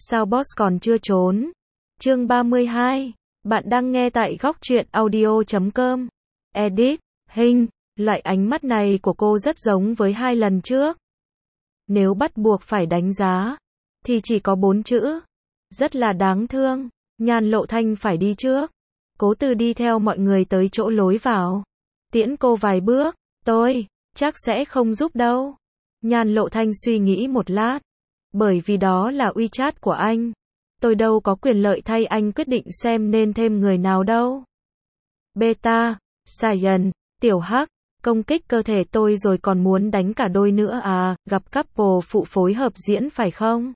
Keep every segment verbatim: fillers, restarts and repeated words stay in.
Sao boss còn chưa trốn? Chương ba mươi hai. Bạn đang nghe tại góc truyện audio chấm com. Edit, hình, loại ánh mắt này của cô rất giống với hai lần trước. Nếu bắt buộc phải đánh giá, thì chỉ có bốn chữ. Rất là đáng thương. Nhan Lộ Thanh phải đi trước. Cố Từ đi theo mọi người tới chỗ lối vào. Tiễn cô vài bước. Tôi, chắc sẽ không giúp đâu. Nhan Lộ Thanh suy nghĩ một lát. Bởi vì đó là WeChat của anh. Tôi đâu có quyền lợi thay anh quyết định xem nên thêm người nào đâu. Beta, Saiyan, Tiểu Hắc, công kích cơ thể tôi rồi còn muốn đánh cả đôi nữa à, gặp couple phụ phối hợp diễn phải không?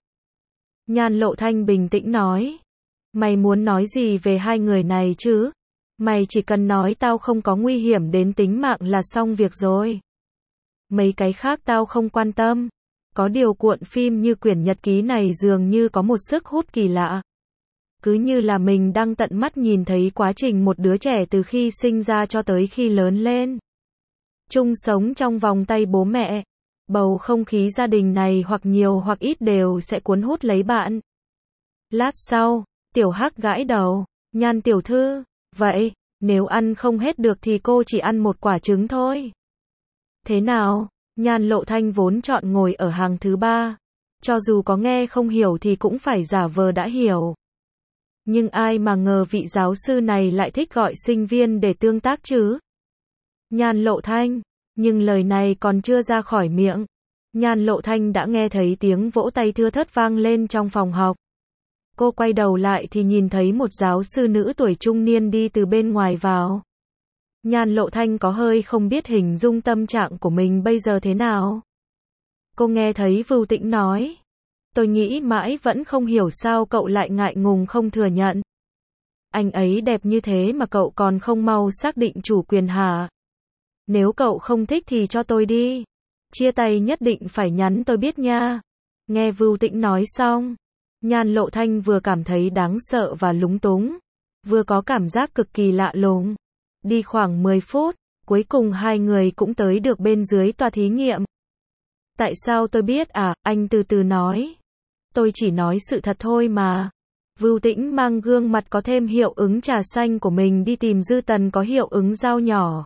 Nhan Lộ Thanh bình tĩnh nói. Mày muốn nói gì về hai người này chứ? Mày chỉ cần nói tao không có nguy hiểm đến tính mạng là xong việc rồi. Mấy cái khác tao không quan tâm. Có điều cuộn phim như quyển nhật ký này dường như có một sức hút kỳ lạ. Cứ như là mình đang tận mắt nhìn thấy quá trình một đứa trẻ từ khi sinh ra cho tới khi lớn lên. Chung sống trong vòng tay bố mẹ. Bầu không khí gia đình này hoặc nhiều hoặc ít đều sẽ cuốn hút lấy bạn. Lát sau, Tiểu Hắc gãi đầu. Nhan tiểu thư, vậy, nếu ăn không hết được thì cô chỉ ăn một quả trứng thôi. Thế nào? Nhan Lộ Thanh vốn chọn ngồi ở hàng thứ ba. Cho dù có nghe không hiểu thì cũng phải giả vờ đã hiểu. Nhưng ai mà ngờ vị giáo sư này lại thích gọi sinh viên để tương tác chứ? Nhan Lộ Thanh, nhưng lời này còn chưa ra khỏi miệng. Nhan Lộ Thanh đã nghe thấy tiếng vỗ tay thưa thớt vang lên trong phòng học. Cô quay đầu lại thì nhìn thấy một giáo sư nữ tuổi trung niên đi từ bên ngoài vào. Nhan Lộ Thanh có hơi không biết hình dung tâm trạng của mình bây giờ thế nào. Cô nghe thấy Vưu Tĩnh nói. Tôi nghĩ mãi vẫn không hiểu sao cậu lại ngại ngùng không thừa nhận. Anh ấy đẹp như thế mà cậu còn không mau xác định chủ quyền hả? Nếu cậu không thích thì cho tôi đi. Chia tay nhất định phải nhắn tôi biết nha. Nghe Vưu Tĩnh nói xong, Nhan Lộ Thanh vừa cảm thấy đáng sợ và lúng túng, vừa có cảm giác cực kỳ lạ lùng. Đi khoảng mười phút, cuối cùng hai người cũng tới được bên dưới tòa thí nghiệm. Tại sao tôi biết à, anh từ từ nói. Tôi chỉ nói sự thật thôi mà. Vưu Tĩnh mang gương mặt có thêm hiệu ứng trà xanh của mình đi tìm Dư Tần có hiệu ứng dao nhỏ.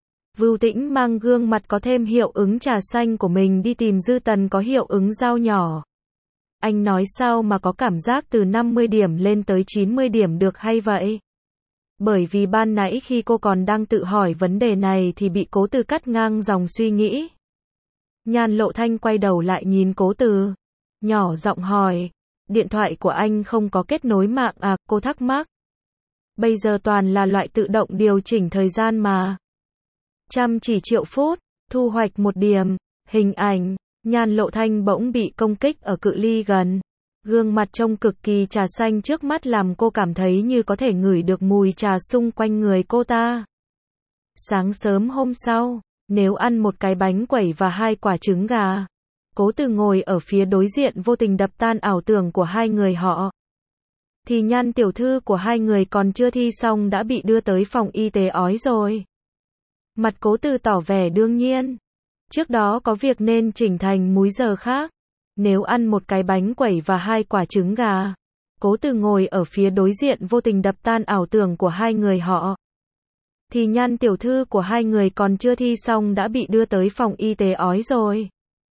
Vưu Tĩnh mang gương mặt có thêm hiệu ứng trà xanh của mình đi tìm Dư Tần có hiệu ứng dao nhỏ. Anh nói sao mà có cảm giác từ năm mươi điểm lên tới chín mươi điểm được hay vậy? Bởi vì ban nãy khi cô còn đang tự hỏi vấn đề này thì bị Cố Từ cắt ngang dòng suy nghĩ. Nhan Lộ Thanh quay đầu lại nhìn Cố Từ, nhỏ giọng hỏi, điện thoại của anh không có kết nối mạng à, cô thắc mắc. Bây giờ toàn là loại tự động điều chỉnh thời gian mà. Chăm chỉ triệu phút, thu hoạch một điểm, hình ảnh, Nhan Lộ Thanh bỗng bị công kích ở cự ly gần. Gương mặt trông cực kỳ trà xanh trước mắt làm cô cảm thấy như có thể ngửi được mùi trà xung quanh người cô ta. Sáng sớm hôm sau, nếu ăn một cái bánh quẩy và hai quả trứng gà. Cố Từ ngồi ở phía đối diện vô tình đập tan ảo tưởng của hai người họ. Thì Nhan tiểu thư của hai người còn chưa thi xong đã bị đưa tới phòng y tế ói rồi. Mặt Cố Từ tỏ vẻ đương nhiên. Trước đó có việc nên chỉnh thành múi giờ khác. Nếu ăn một cái bánh quẩy và hai quả trứng gà. Cố Từ ngồi ở phía đối diện vô tình đập tan ảo tưởng của hai người họ. Thì Nhan tiểu thư của hai người còn chưa thi xong đã bị đưa tới phòng y tế ói rồi.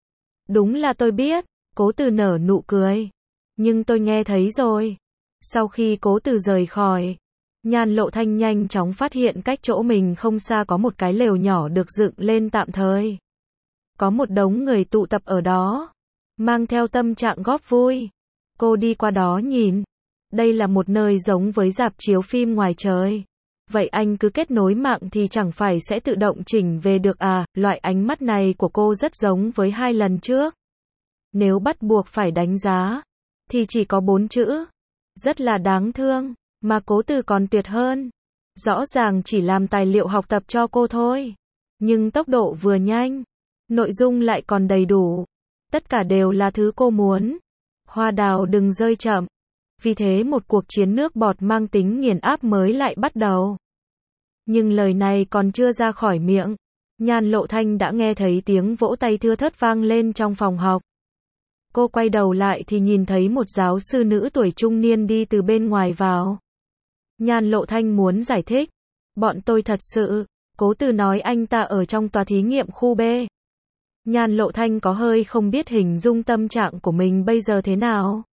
Đúng là tôi biết, Cố Từ nở nụ cười. Nhưng tôi nghe thấy rồi. Sau khi Cố Từ rời khỏi, Nhan Lộ Thanh nhanh chóng phát hiện cách chỗ mình không xa có một cái lều nhỏ được dựng lên tạm thời. Có một đống người tụ tập ở đó. Mang theo tâm trạng góp vui. Cô đi qua đó nhìn. Đây là một nơi giống với rạp chiếu phim ngoài trời. Vậy anh cứ kết nối mạng thì chẳng phải sẽ tự động chỉnh về được à, loại ánh mắt này của cô rất giống với hai lần trước. Nếu bắt buộc phải đánh giá, thì chỉ có bốn chữ. Rất là đáng thương, mà Cố Từ còn tuyệt hơn. Rõ ràng chỉ làm tài liệu học tập cho cô thôi. Nhưng tốc độ vừa nhanh, nội dung lại còn đầy đủ. Tất cả đều là thứ cô muốn. Hoa đào đừng rơi chậm. Vì thế một cuộc chiến nước bọt mang tính nghiền áp mới lại bắt đầu. Nhưng lời này còn chưa ra khỏi miệng. Nhan Lộ Thanh đã nghe thấy tiếng vỗ tay thưa thớt vang lên trong phòng học. Cô quay đầu lại thì nhìn thấy một giáo sư nữ tuổi trung niên đi từ bên ngoài vào. Nhan Lộ Thanh muốn giải thích. Bọn tôi thật sự, Cố Từ nói anh ta ở trong tòa thí nghiệm khu B. Nhan Lộ Thanh có hơi không biết hình dung tâm trạng của mình bây giờ thế nào.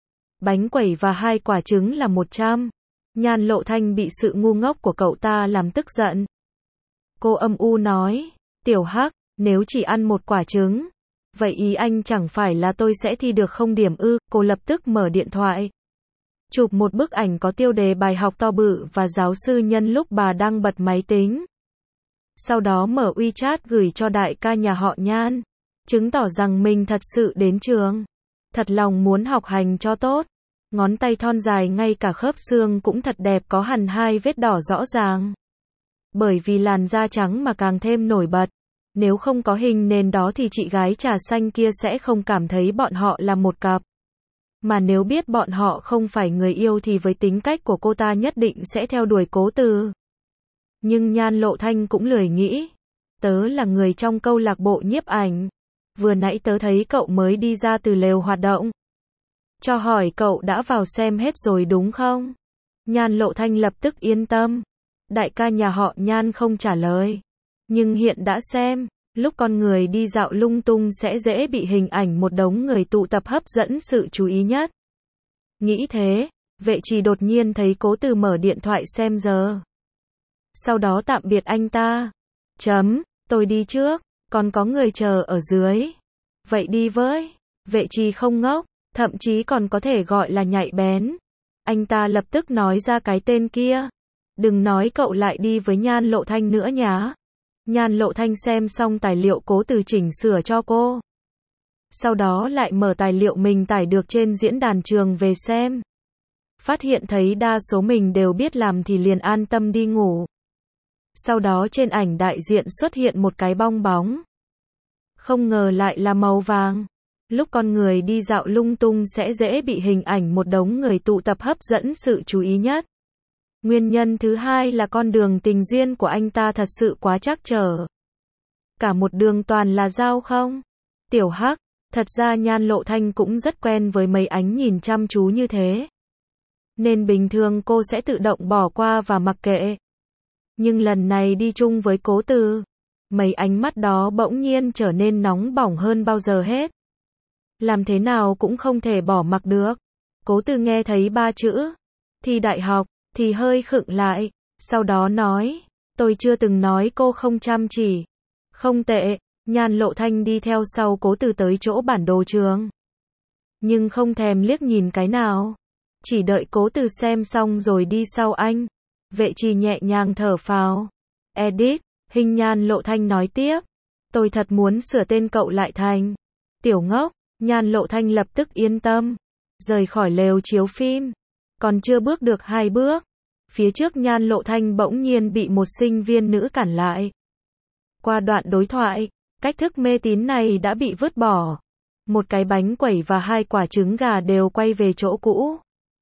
Bánh quẩy và hai quả trứng là một trăm. Nhan Lộ Thanh bị sự ngu ngốc của cậu ta làm tức giận. Cô âm u nói, Tiểu Hắc, nếu chỉ ăn một quả trứng, vậy ý anh chẳng phải là tôi sẽ thi được không điểm ư? Cô lập tức mở điện thoại, chụp một bức ảnh có tiêu đề bài học to bự và giáo sư nhân lúc bà đang bật máy tính. Sau đó mở WeChat gửi cho đại ca nhà họ Nhan, chứng tỏ rằng mình thật sự đến trường, thật lòng muốn học hành cho tốt. Ngón tay thon dài ngay cả khớp xương cũng thật đẹp, có hẳn hai vết đỏ rõ ràng. Bởi vì làn da trắng mà càng thêm nổi bật. Nếu không có hình nền đó thì chị gái trà xanh kia sẽ không cảm thấy bọn họ là một cặp. Mà nếu biết bọn họ không phải người yêu thì với tính cách của cô ta nhất định sẽ theo đuổi Cố Từ. Nhưng Nhan Lộ Thanh cũng lười nghĩ. Tớ là người trong câu lạc bộ nhiếp ảnh. Vừa nãy tớ thấy cậu mới đi ra từ lều hoạt động. Cho hỏi cậu đã vào xem hết rồi đúng không? Nhan Lộ Thanh lập tức yên tâm. Đại ca nhà họ Nhan không trả lời. Nhưng hiện đã xem, lúc con người đi dạo lung tung sẽ dễ bị hình ảnh một đống người tụ tập hấp dẫn sự chú ý nhất. Nghĩ thế, vệ trì đột nhiên thấy Cố Từ mở điện thoại xem giờ. Sau đó tạm biệt anh ta. Chấm, tôi đi trước, còn có người chờ ở dưới. Vậy đi với. Vệ trì không ngốc, thậm chí còn có thể gọi là nhạy bén. Anh ta lập tức nói ra cái tên kia. Đừng nói cậu lại đi với Nhan Lộ Thanh nữa nhá. Nhan Lộ Thanh xem xong tài liệu Cố Từ chỉnh sửa cho cô. Sau đó lại mở tài liệu mình tải được trên diễn đàn trường về xem. Phát hiện thấy đa số mình đều biết làm thì liền an tâm đi ngủ. Sau đó trên ảnh đại diện xuất hiện một cái bong bóng. Không ngờ lại là màu vàng. Lúc con người đi dạo lung tung sẽ dễ bị hình ảnh một đống người tụ tập hấp dẫn sự chú ý nhất. Nguyên nhân thứ hai là con đường tình duyên của anh ta thật sự quá trắc trở. Cả một đường toàn là dao không? Tiểu Hắc, thật ra Nhan Lộ Thanh cũng rất quen với mấy ánh nhìn chăm chú như thế. Nên bình thường cô sẽ tự động bỏ qua và mặc kệ. Nhưng lần này đi chung với Cố Từ, mấy ánh mắt đó bỗng nhiên trở nên nóng bỏng hơn bao giờ hết. Làm thế nào cũng không thể bỏ mặc được. Cố Từ nghe thấy ba chữ thi đại học thì hơi khựng lại, sau đó nói, tôi chưa từng nói cô không chăm chỉ. Không tệ. Nhan Lộ Thanh đi theo sau Cố Từ tới chỗ bản đồ trường. Nhưng không thèm liếc nhìn cái nào. Chỉ đợi Cố Từ xem xong rồi đi sau anh. Vệ trì nhẹ nhàng thở phào. Edit, hình Nhan Lộ Thanh nói tiếp. Tôi thật muốn sửa tên cậu lại thành Tiểu Ngốc. Nhan Lộ Thanh lập tức yên tâm. Rời khỏi lều chiếu phim. Còn chưa bước được hai bước. Phía trước Nhan Lộ Thanh bỗng nhiên bị một sinh viên nữ cản lại. Qua đoạn đối thoại, cách thức mê tín này đã bị vứt bỏ. Một cái bánh quẩy và hai quả trứng gà đều quay về chỗ cũ.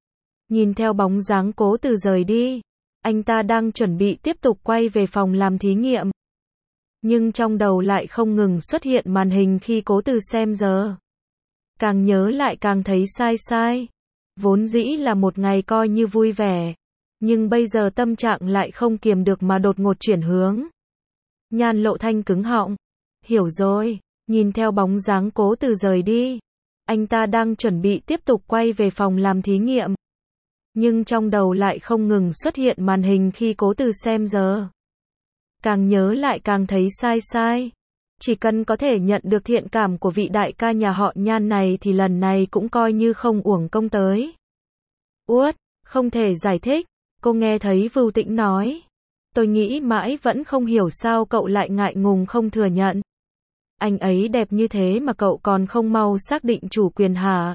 Nhìn theo bóng dáng Cố Từ rời đi, anh ta đang chuẩn bị tiếp tục quay về phòng làm thí nghiệm. Nhưng trong đầu lại không ngừng xuất hiện màn hình khi Cố Từ xem giờ. Càng nhớ lại càng thấy sai sai. Vốn dĩ là một ngày coi như vui vẻ. Nhưng bây giờ tâm trạng lại không kiềm được mà đột ngột chuyển hướng. Nhan Lộ Thanh cứng họng. Hiểu rồi, nhìn theo bóng dáng Cố Từ rời đi. Anh ta đang chuẩn bị tiếp tục quay về phòng làm thí nghiệm. Nhưng trong đầu lại không ngừng xuất hiện màn hình khi Cố Từ xem giờ. Càng nhớ lại càng thấy sai sai. Chỉ cần có thể nhận được thiện cảm của vị đại ca nhà họ Nhan này thì lần này cũng coi như không uổng công tới. Uất, không thể giải thích. Cô nghe thấy Vưu Tĩnh nói. Tôi nghĩ mãi vẫn không hiểu sao cậu lại ngại ngùng không thừa nhận. Anh ấy đẹp như thế mà cậu còn không mau xác định chủ quyền hả?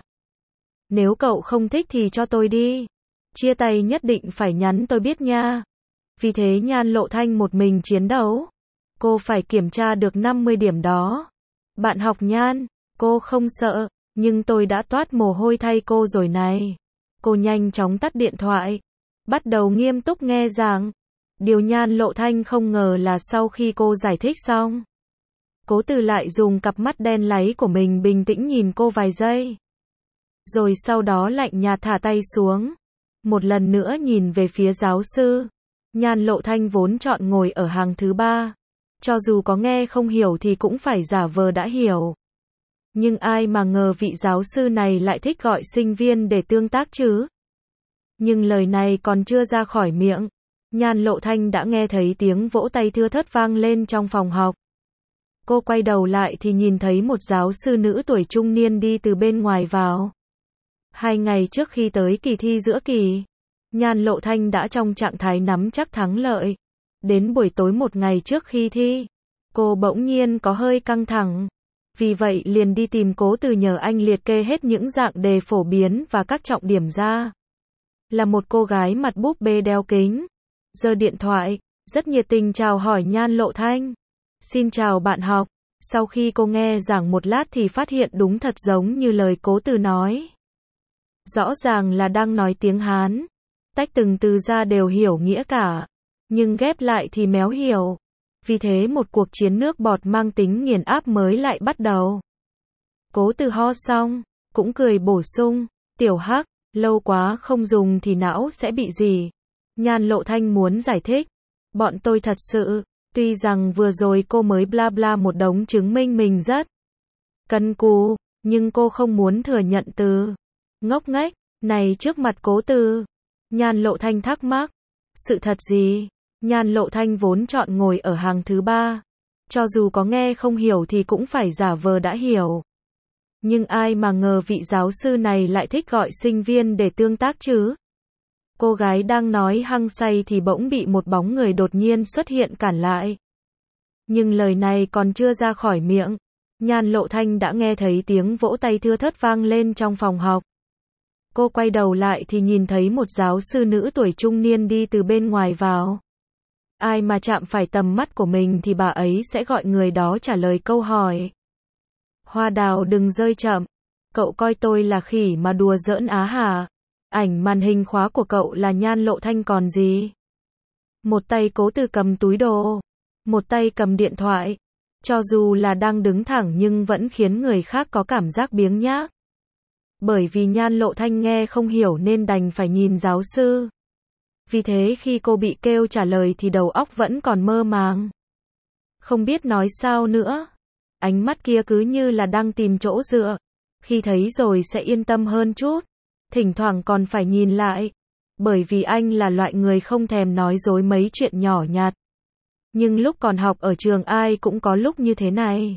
Nếu cậu không thích thì cho tôi đi. Chia tay nhất định phải nhắn tôi biết nha. Vì thế Nhan Lộ Thanh một mình chiến đấu. Cô phải kiểm tra được năm mươi điểm đó. Bạn học Nhan, cô không sợ, nhưng tôi đã toát mồ hôi thay cô rồi này. Cô nhanh chóng tắt điện thoại. Bắt đầu nghiêm túc nghe giảng. Điều Nhan Lộ Thanh không ngờ là sau khi cô giải thích xong, Cố Từ lại dùng cặp mắt đen láy của mình bình tĩnh nhìn cô vài giây. Rồi sau đó lạnh nhạt thả tay xuống. Một lần nữa nhìn về phía giáo sư. Nhan Lộ Thanh vốn chọn ngồi ở hàng thứ ba. Cho dù có nghe không hiểu thì cũng phải giả vờ đã hiểu. Nhưng ai mà ngờ vị giáo sư này lại thích gọi sinh viên để tương tác chứ. Nhưng lời này còn chưa ra khỏi miệng. Nhan Lộ Thanh đã nghe thấy tiếng vỗ tay thưa thớt vang lên trong phòng học. Cô quay đầu lại thì nhìn thấy một giáo sư nữ tuổi trung niên đi từ bên ngoài vào. Hai ngày trước khi tới kỳ thi giữa kỳ, Nhan Lộ Thanh đã trong trạng thái nắm chắc thắng lợi. Đến buổi tối một ngày trước khi thi, cô bỗng nhiên có hơi căng thẳng. Vì vậy liền đi tìm Cố Từ nhờ anh liệt kê hết những dạng đề phổ biến và các trọng điểm ra. Là một cô gái mặt búp bê đeo kính, giơ điện thoại, rất nhiệt tình chào hỏi Nhan Lộ Thanh. Xin chào bạn học. Sau khi cô nghe giảng một lát thì phát hiện đúng thật giống như lời Cố Từ nói. Rõ ràng là đang nói tiếng Hán. Tách từng từ ra đều hiểu nghĩa cả. Nhưng ghép lại thì méo hiểu. Vì thế một cuộc chiến nước bọt mang tính nghiền áp mới lại bắt đầu. Cố Từ ho xong, cũng cười bổ sung. Tiểu Hắc, lâu quá không dùng thì não sẽ bị gì? Nhan Lộ Thanh muốn giải thích. Bọn tôi thật sự, tuy rằng vừa rồi cô mới bla bla một đống chứng minh mình rất cần cù, nhưng cô không muốn thừa nhận từ ngốc nghếch này trước mặt Cố Từ. Nhan Lộ Thanh thắc mắc. Sự thật gì? Nhan Lộ Thanh vốn chọn ngồi ở hàng thứ ba. Cho dù có nghe không hiểu thì cũng phải giả vờ đã hiểu. Nhưng ai mà ngờ vị giáo sư này lại thích gọi sinh viên để tương tác chứ. Cô gái đang nói hăng say thì bỗng bị một bóng người đột nhiên xuất hiện cản lại. Nhưng lời này còn chưa ra khỏi miệng. Nhan Lộ Thanh đã nghe thấy tiếng vỗ tay thưa thớt vang lên trong phòng học. Cô quay đầu lại thì nhìn thấy một giáo sư nữ tuổi trung niên đi từ bên ngoài vào. Ai mà chạm phải tầm mắt của mình thì bà ấy sẽ gọi người đó trả lời câu hỏi. Hoa đào đừng rơi chậm. Cậu coi tôi là khỉ mà đùa giỡn á hả? Ảnh màn hình khóa của cậu là Nhan Lộ Thanh còn gì? Một tay Cố Từ cầm túi đồ, một tay cầm điện thoại. Cho dù là đang đứng thẳng nhưng vẫn khiến người khác có cảm giác biếng nhác. Bởi vì Nhan Lộ Thanh nghe không hiểu nên đành phải nhìn giáo sư. Vì thế khi cô bị kêu trả lời thì đầu óc vẫn còn mơ màng. Không biết nói sao nữa. Ánh mắt kia cứ như là đang tìm chỗ dựa. Khi thấy rồi sẽ yên tâm hơn chút. Thỉnh thoảng còn phải nhìn lại. Bởi vì anh là loại người không thèm nói dối mấy chuyện nhỏ nhặt. Nhưng lúc còn học ở trường ai cũng có lúc như thế này.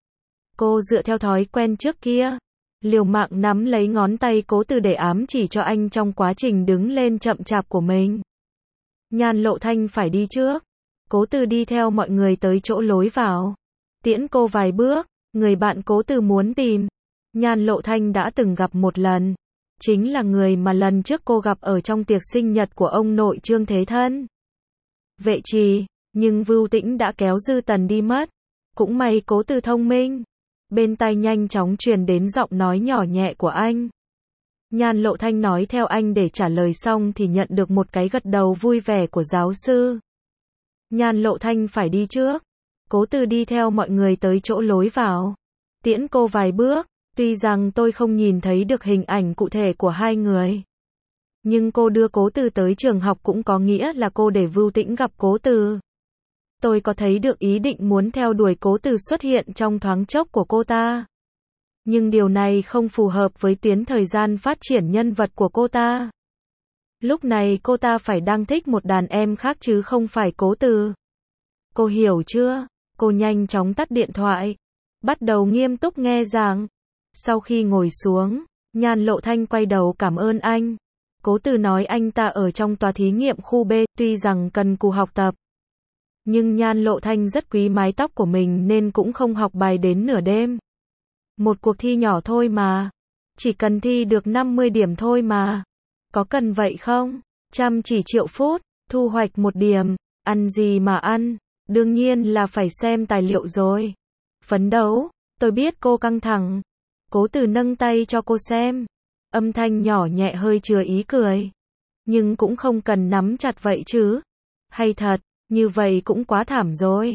Cô dựa theo thói quen trước kia. Liều mạng nắm lấy ngón tay Cố Từ để ám chỉ cho anh trong quá trình đứng lên chậm chạp của mình. Nhan Lộ Thanh phải đi trước. Cố Từ đi theo mọi người tới chỗ lối vào. Tiễn cô vài bước, người bạn Cố Từ muốn tìm. Nhan Lộ Thanh đã từng gặp một lần. Chính là người mà lần trước cô gặp ở trong tiệc sinh nhật của ông nội Trương Thế Thân. Vệ Trì, nhưng Vưu Tĩnh đã kéo Dư Tần đi mất. Cũng may Cố Từ thông minh. Bên tai nhanh chóng truyền đến giọng nói nhỏ nhẹ của anh. Nhan Lộ Thanh nói theo anh để trả lời xong thì nhận được một cái gật đầu vui vẻ của giáo sư. Nhan Lộ Thanh phải đi trước. Cố Từ đi theo mọi người tới chỗ lối vào. Tiễn cô vài bước, tuy rằng tôi không nhìn thấy được hình ảnh cụ thể của hai người. Nhưng cô đưa Cố Từ tới trường học cũng có nghĩa là cô để Vưu Tĩnh gặp Cố Từ. Tôi có thấy được ý định muốn theo đuổi Cố Từ xuất hiện trong thoáng chốc của cô ta. Nhưng điều này không phù hợp với tuyến thời gian phát triển nhân vật của cô ta. Lúc này cô ta phải đang thích một đàn em khác chứ không phải Cố Từ. Cô hiểu chưa? Cô nhanh chóng tắt điện thoại. Bắt đầu nghiêm túc nghe giảng. Sau khi ngồi xuống, Nhan Lộ Thanh quay đầu cảm ơn anh. Cố Từ nói anh ta ở trong tòa thí nghiệm khu B, tuy rằng cần cù học tập. Nhưng Nhan Lộ Thanh rất quý mái tóc của mình nên cũng không học bài đến nửa đêm. Một cuộc thi nhỏ thôi mà. Chỉ cần thi được năm mươi điểm thôi mà. Có cần vậy không? Chăm chỉ triệu phút, thu hoạch một điểm. Ăn gì mà ăn? Đương nhiên là phải xem tài liệu rồi. Phấn đấu, tôi biết cô căng thẳng. Cố Từ nâng tay cho cô xem. Âm thanh nhỏ nhẹ hơi chứa ý cười. Nhưng cũng không cần nắm chặt vậy chứ. Hay thật, như vậy cũng quá thảm rồi.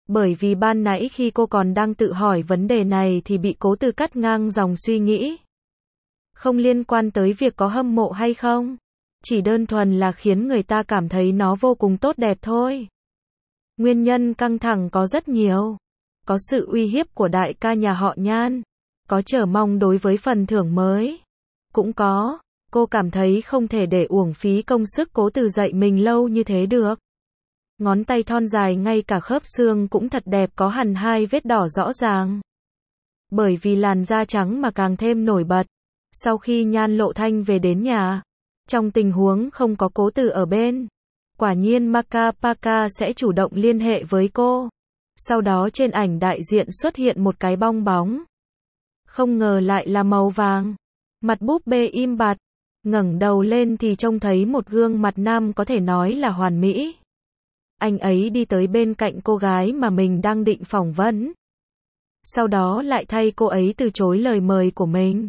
Bởi vì ban nãy khi cô còn đang tự hỏi vấn đề này thì bị Cố Từ cắt ngang dòng suy nghĩ. Không liên quan tới việc có hâm mộ hay không. Chỉ đơn thuần là khiến người ta cảm thấy nó vô cùng tốt đẹp thôi. Nguyên nhân căng thẳng có rất nhiều. Có sự uy hiếp của đại ca nhà họ Nhan. Có chờ mong đối với phần thưởng mới. Cũng có, cô cảm thấy không thể để uổng phí công sức Cố Từ dạy mình lâu như thế được. Ngón tay thon dài ngay cả khớp xương cũng thật đẹp, có hẳn hai vết đỏ rõ ràng. Bởi vì làn da trắng mà càng thêm nổi bật. Sau khi Nhan Lộ Thanh về đến nhà, trong tình huống không có Cố Từ ở bên, quả nhiên Maka Paka sẽ chủ động liên hệ với cô. Sau đó trên ảnh đại diện xuất hiện một cái bong bóng. Không ngờ lại là màu vàng. Mặt búp bê im bặt. Ngẩng đầu lên thì trông thấy một gương mặt nam có thể nói là hoàn mỹ. Anh ấy đi tới bên cạnh cô gái mà mình đang định phỏng vấn. Sau đó lại thay cô ấy từ chối lời mời của mình.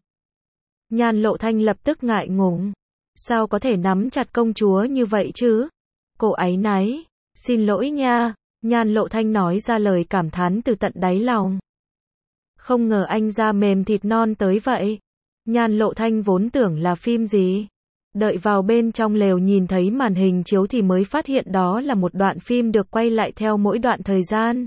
Nhan Lộ Thanh lập tức ngại ngùng. Sao có thể nắm chặt công chúa như vậy chứ? Cô áy náy. Xin lỗi nha. Nhan Lộ Thanh nói ra lời cảm thán từ tận đáy lòng. Không ngờ anh da mềm thịt non tới vậy. Nhan Lộ Thanh vốn tưởng là phim gì. Đợi vào bên trong lều nhìn thấy màn hình chiếu thì mới phát hiện đó là một đoạn phim được quay lại theo mỗi đoạn thời gian.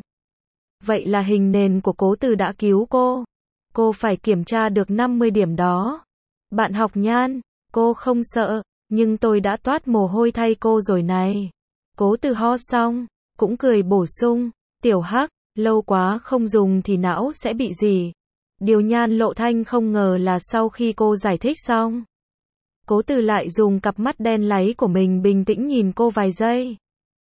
Vậy là hình nền của Cố Từ đã cứu cô. Cô phải kiểm tra được năm mươi điểm đó. Bạn học Nhan, cô không sợ, nhưng tôi đã toát mồ hôi thay cô rồi này. Cố Từ ho xong, cũng cười bổ sung, Tiểu Hắc, lâu quá không dùng thì não sẽ bị gì. Điều Nhan Lộ Thanh không ngờ là sau khi cô giải thích xong, Cố Từ lại dùng cặp mắt đen láy của mình bình tĩnh nhìn cô vài giây.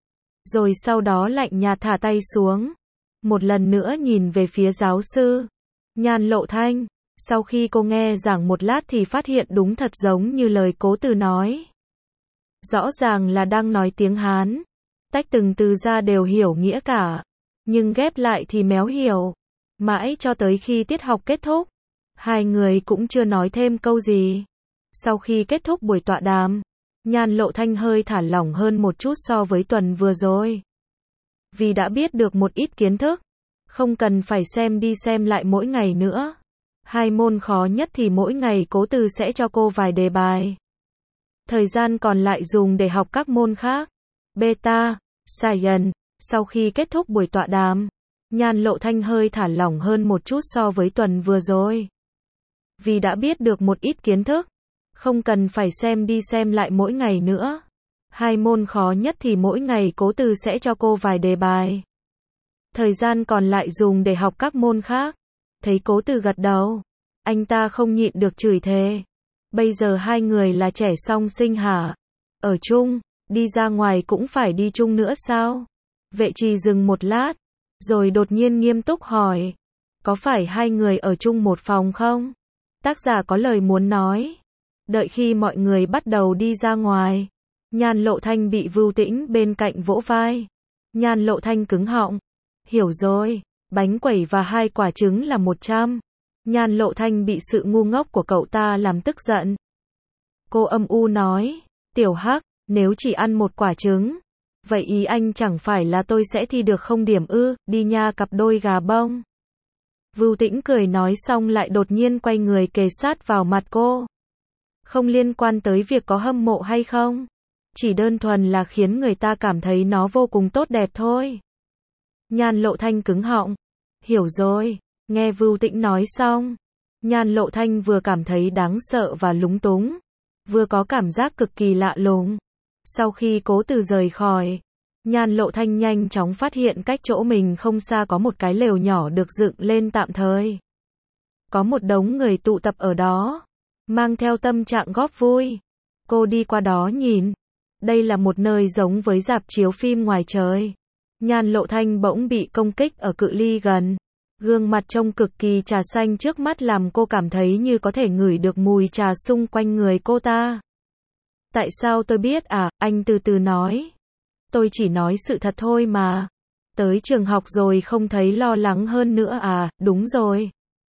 Rồi sau đó lạnh nhạt thả tay xuống. Một lần nữa nhìn về phía giáo sư. Nhan Lộ Thanh, sau khi cô nghe giảng một lát thì phát hiện đúng thật giống như lời Cố Từ nói. Rõ ràng là đang nói tiếng Hán. Tách từng từ ra đều hiểu nghĩa cả. Nhưng ghép lại thì méo hiểu. Mãi cho tới khi tiết học kết thúc, hai người cũng chưa nói thêm câu gì. Sau khi kết thúc buổi tọa đàm, Nhan Lộ Thanh hơi thả lỏng hơn một chút so với tuần vừa rồi. Vì đã biết được một ít kiến thức, không cần phải xem đi xem lại mỗi ngày nữa. Hai môn khó nhất thì mỗi ngày Cố Từ sẽ cho cô vài đề bài. Thời gian còn lại dùng để học các môn khác. Beta, Science. Sau khi kết thúc buổi tọa đàm, Nhan Lộ Thanh hơi thả lỏng hơn một chút so với tuần vừa rồi. Vì đã biết được một ít kiến thức, không cần phải xem đi xem lại mỗi ngày nữa. Hai môn khó nhất thì mỗi ngày Cố Từ sẽ cho cô vài đề bài. Thời gian còn lại dùng để học các môn khác. Thấy Cố Từ gật đầu, anh ta không nhịn được chửi thề. Bây giờ hai người là trẻ song sinh hả? Ở chung, đi ra ngoài cũng phải đi chung nữa sao? Vệ trì dừng một lát, rồi đột nhiên nghiêm túc hỏi. Có phải hai người ở chung một phòng không? Tác giả có lời muốn nói. Đợi khi mọi người bắt đầu đi ra ngoài, Nhan Lộ Thanh bị Vưu Tĩnh bên cạnh vỗ vai. Nhan Lộ Thanh cứng họng. Hiểu rồi, bánh quẩy và hai quả trứng là một trăm. Nhan Lộ Thanh bị sự ngu ngốc của cậu ta làm tức giận. Cô âm u nói, Tiểu Hắc, nếu chỉ ăn một quả trứng, vậy ý anh chẳng phải là tôi sẽ thi được không điểm ư, đi nha cặp đôi gà bông. Vưu Tĩnh cười nói xong lại đột nhiên quay người kề sát vào mặt cô. Không liên quan tới việc có hâm mộ hay không. Chỉ đơn thuần là khiến người ta cảm thấy nó vô cùng tốt đẹp thôi. Nhan Lộ Thanh cứng họng. Hiểu rồi. Nghe Vưu Tĩnh nói xong, Nhan Lộ Thanh vừa cảm thấy đáng sợ và lúng túng, vừa có cảm giác cực kỳ lạ lùng. Sau khi Cố Từ rời khỏi, Nhan Lộ Thanh nhanh chóng phát hiện cách chỗ mình không xa có một cái lều nhỏ được dựng lên tạm thời. Có một đống người tụ tập ở đó, mang theo tâm trạng góp vui. Cô đi qua đó nhìn. Đây là một nơi giống với rạp chiếu phim ngoài trời. Nhan Lộ Thanh bỗng bị công kích ở cự ly gần. Gương mặt trông cực kỳ trà xanh trước mắt làm cô cảm thấy như có thể ngửi được mùi trà xung quanh người cô ta. Tại sao tôi biết à, anh từ từ nói. Tôi chỉ nói sự thật thôi mà. Tới trường học rồi không thấy lo lắng hơn nữa à, đúng rồi.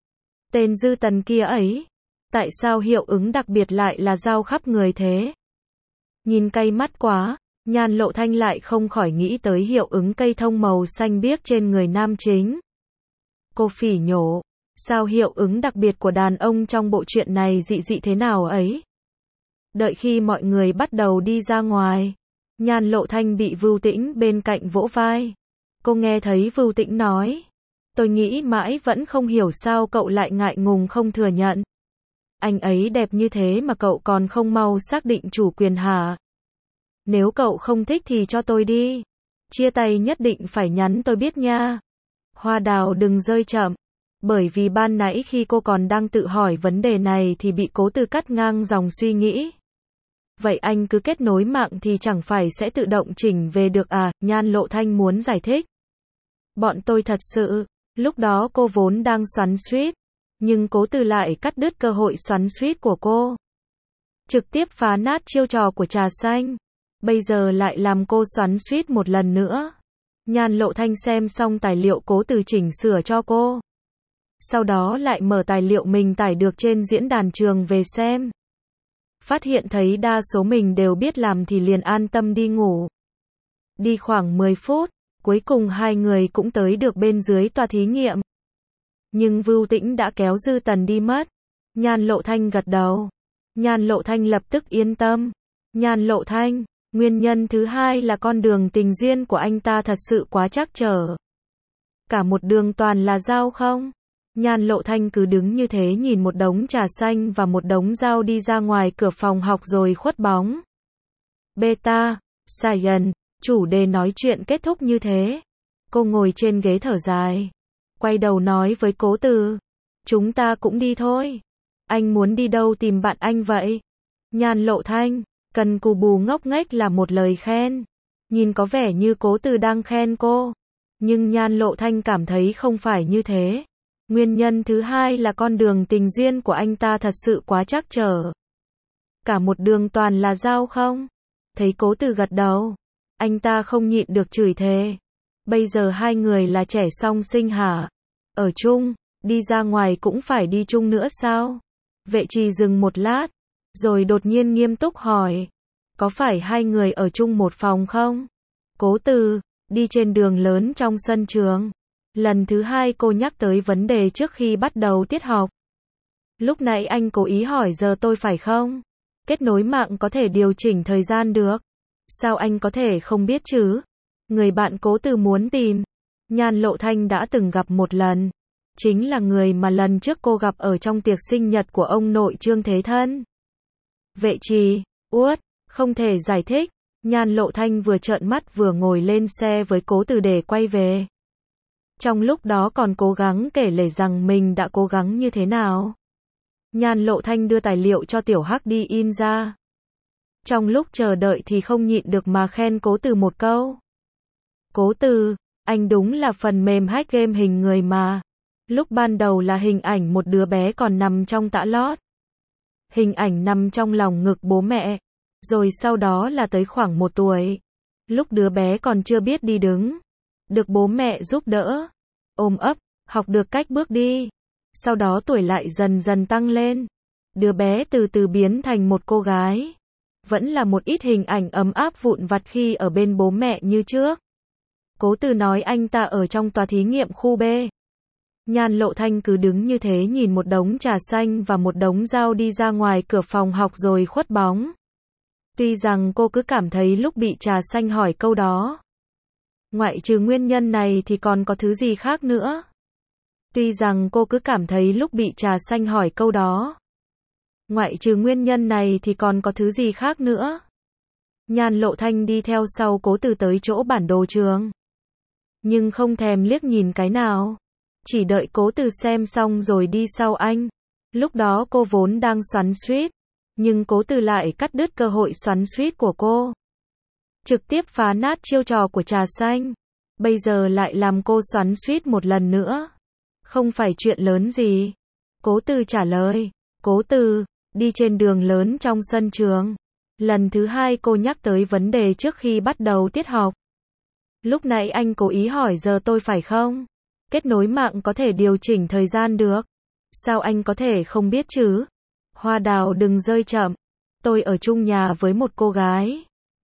Tên Dư Tần kia ấy. Tại sao hiệu ứng đặc biệt lại là giao khắp người thế? Nhìn cay mắt quá. Nhan Lộ Thanh lại không khỏi nghĩ tới hiệu ứng cây thông màu xanh biếc trên người nam chính. Cô phỉ nhổ, sao hiệu ứng đặc biệt của đàn ông trong bộ truyện này dị dị thế nào ấy? Đợi khi mọi người bắt đầu đi ra ngoài, Nhan Lộ Thanh bị Vưu Tĩnh bên cạnh vỗ vai. Cô nghe thấy Vưu Tĩnh nói, tôi nghĩ mãi vẫn không hiểu sao cậu lại ngại ngùng không thừa nhận. Anh ấy đẹp như thế mà cậu còn không mau xác định chủ quyền hả? Nếu cậu không thích thì cho tôi đi. Chia tay nhất định phải nhắn tôi biết nha. Hoa Đào đừng rơi chậm. Bởi vì ban nãy khi cô còn đang tự hỏi vấn đề này thì bị Cố Từ cắt ngang dòng suy nghĩ. Vậy anh cứ kết nối mạng thì chẳng phải sẽ tự động chỉnh về được à? Nhan Lộ Thanh muốn giải thích. Bọn tôi thật sự, lúc đó cô vốn đang xoắn xuýt, nhưng Cố Từ lại cắt đứt cơ hội xoắn xuýt của cô. Trực tiếp phá nát chiêu trò của trà xanh. Bây giờ lại làm cô xoắn xuýt một lần nữa. Nhan Lộ Thanh xem xong tài liệu Cố Từ chỉnh sửa cho cô. Sau đó lại mở tài liệu mình tải được trên diễn đàn trường về xem. Phát hiện thấy đa số mình đều biết làm thì liền an tâm đi ngủ. Đi khoảng mười phút, cuối cùng hai người cũng tới được bên dưới tòa thí nghiệm. Nhưng Vưu Tĩnh đã kéo Dư Tần đi mất. Nhan Lộ Thanh gật đầu. Nhan Lộ Thanh lập tức yên tâm. Nhan Lộ Thanh, nguyên nhân thứ hai là con đường tình duyên của anh ta thật sự quá trắc trở. Cả một đường toàn là dao không? Nhan Lộ Thanh cứ đứng như thế nhìn một đống trà xanh và một đống dao đi ra ngoài cửa phòng học rồi khuất bóng. Beta, Science, chủ đề nói chuyện kết thúc như thế. Cô ngồi trên ghế thở dài. Quay đầu nói với Cố Từ. Chúng ta cũng đi thôi. Anh muốn đi đâu tìm bạn anh vậy? Nhan Lộ Thanh, cần cù bù ngốc nghếch là một lời khen. Nhìn có vẻ như Cố Từ đang khen cô. Nhưng Nhan Lộ Thanh cảm thấy không phải như thế. Nguyên nhân thứ hai là con đường tình duyên của anh ta thật sự quá trắc trở. Cả một đường toàn là dao không? Thấy Cố Từ gật đầu. Anh ta không nhịn được chửi thề. Bây giờ hai người là trẻ song sinh hả? Ở chung, đi ra ngoài cũng phải đi chung nữa sao? Vệ Trì dừng một lát, rồi đột nhiên nghiêm túc hỏi. Có phải hai người ở chung một phòng không? Cố Từ, đi trên đường lớn trong sân trường. Lần thứ hai cô nhắc tới vấn đề trước khi bắt đầu tiết học. Lúc nãy anh cố ý hỏi giờ tôi phải không? Kết nối mạng có thể điều chỉnh thời gian được. Sao anh có thể không biết chứ? Người bạn Cố Từ muốn tìm, Nhan Lộ Thanh đã từng gặp một lần. Chính là người mà lần trước cô gặp ở trong tiệc sinh nhật của ông nội Trương Thế Thân. Vệ Trì, uất, không thể giải thích. Nhan Lộ Thanh vừa trợn mắt vừa ngồi lên xe với Cố Từ để quay về. Trong lúc đó còn cố gắng kể lể rằng mình đã cố gắng như thế nào. Nhan Lộ Thanh đưa tài liệu cho Tiểu Hắc đi in ra. Trong lúc chờ đợi thì không nhịn được mà khen Cố Từ một câu. Cố Từ, anh đúng là phần mềm hack game hình người mà. Lúc ban đầu là hình ảnh một đứa bé còn nằm trong tã lót. Hình ảnh nằm trong lòng ngực bố mẹ. Rồi sau đó là tới khoảng một tuổi. Lúc đứa bé còn chưa biết đi đứng. Được bố mẹ giúp đỡ. Ôm ấp, học được cách bước đi. Sau đó tuổi lại dần dần tăng lên. Đứa bé từ từ biến thành một cô gái. Vẫn là một ít hình ảnh ấm áp vụn vặt khi ở bên bố mẹ như trước. Cố Từ nói anh ta ở trong tòa thí nghiệm khu B. Nhan Lộ Thanh cứ đứng như thế nhìn một đống trà xanh và một đống dao đi ra ngoài cửa phòng học rồi khuất bóng. Tuy rằng cô cứ cảm thấy lúc bị trà xanh hỏi câu đó, ngoại trừ nguyên nhân này thì còn có thứ gì khác nữa. Tuy rằng cô cứ cảm thấy lúc bị trà xanh hỏi câu đó, ngoại trừ nguyên nhân này thì còn có thứ gì khác nữa. Nhan Lộ Thanh đi theo sau Cố Từ tới chỗ bản đồ trường. Nhưng không thèm liếc nhìn cái nào. Chỉ đợi Cố Từ xem xong rồi đi sau anh. Lúc đó cô vốn đang xoắn xuýt. Nhưng Cố Từ lại cắt đứt cơ hội xoắn xuýt của cô. Trực tiếp phá nát chiêu trò của trà xanh. Bây giờ lại làm cô xoắn xuýt một lần nữa. Không phải chuyện lớn gì. Cố Từ trả lời. Cố Từ, đi trên đường lớn trong sân trường. Lần thứ hai cô nhắc tới vấn đề trước khi bắt đầu tiết học. Lúc nãy anh cố ý hỏi giờ tôi phải không? Kết nối mạng có thể điều chỉnh thời gian được. Sao anh có thể không biết chứ? Hoa Đào đừng rơi chậm. Tôi ở chung nhà với một cô gái.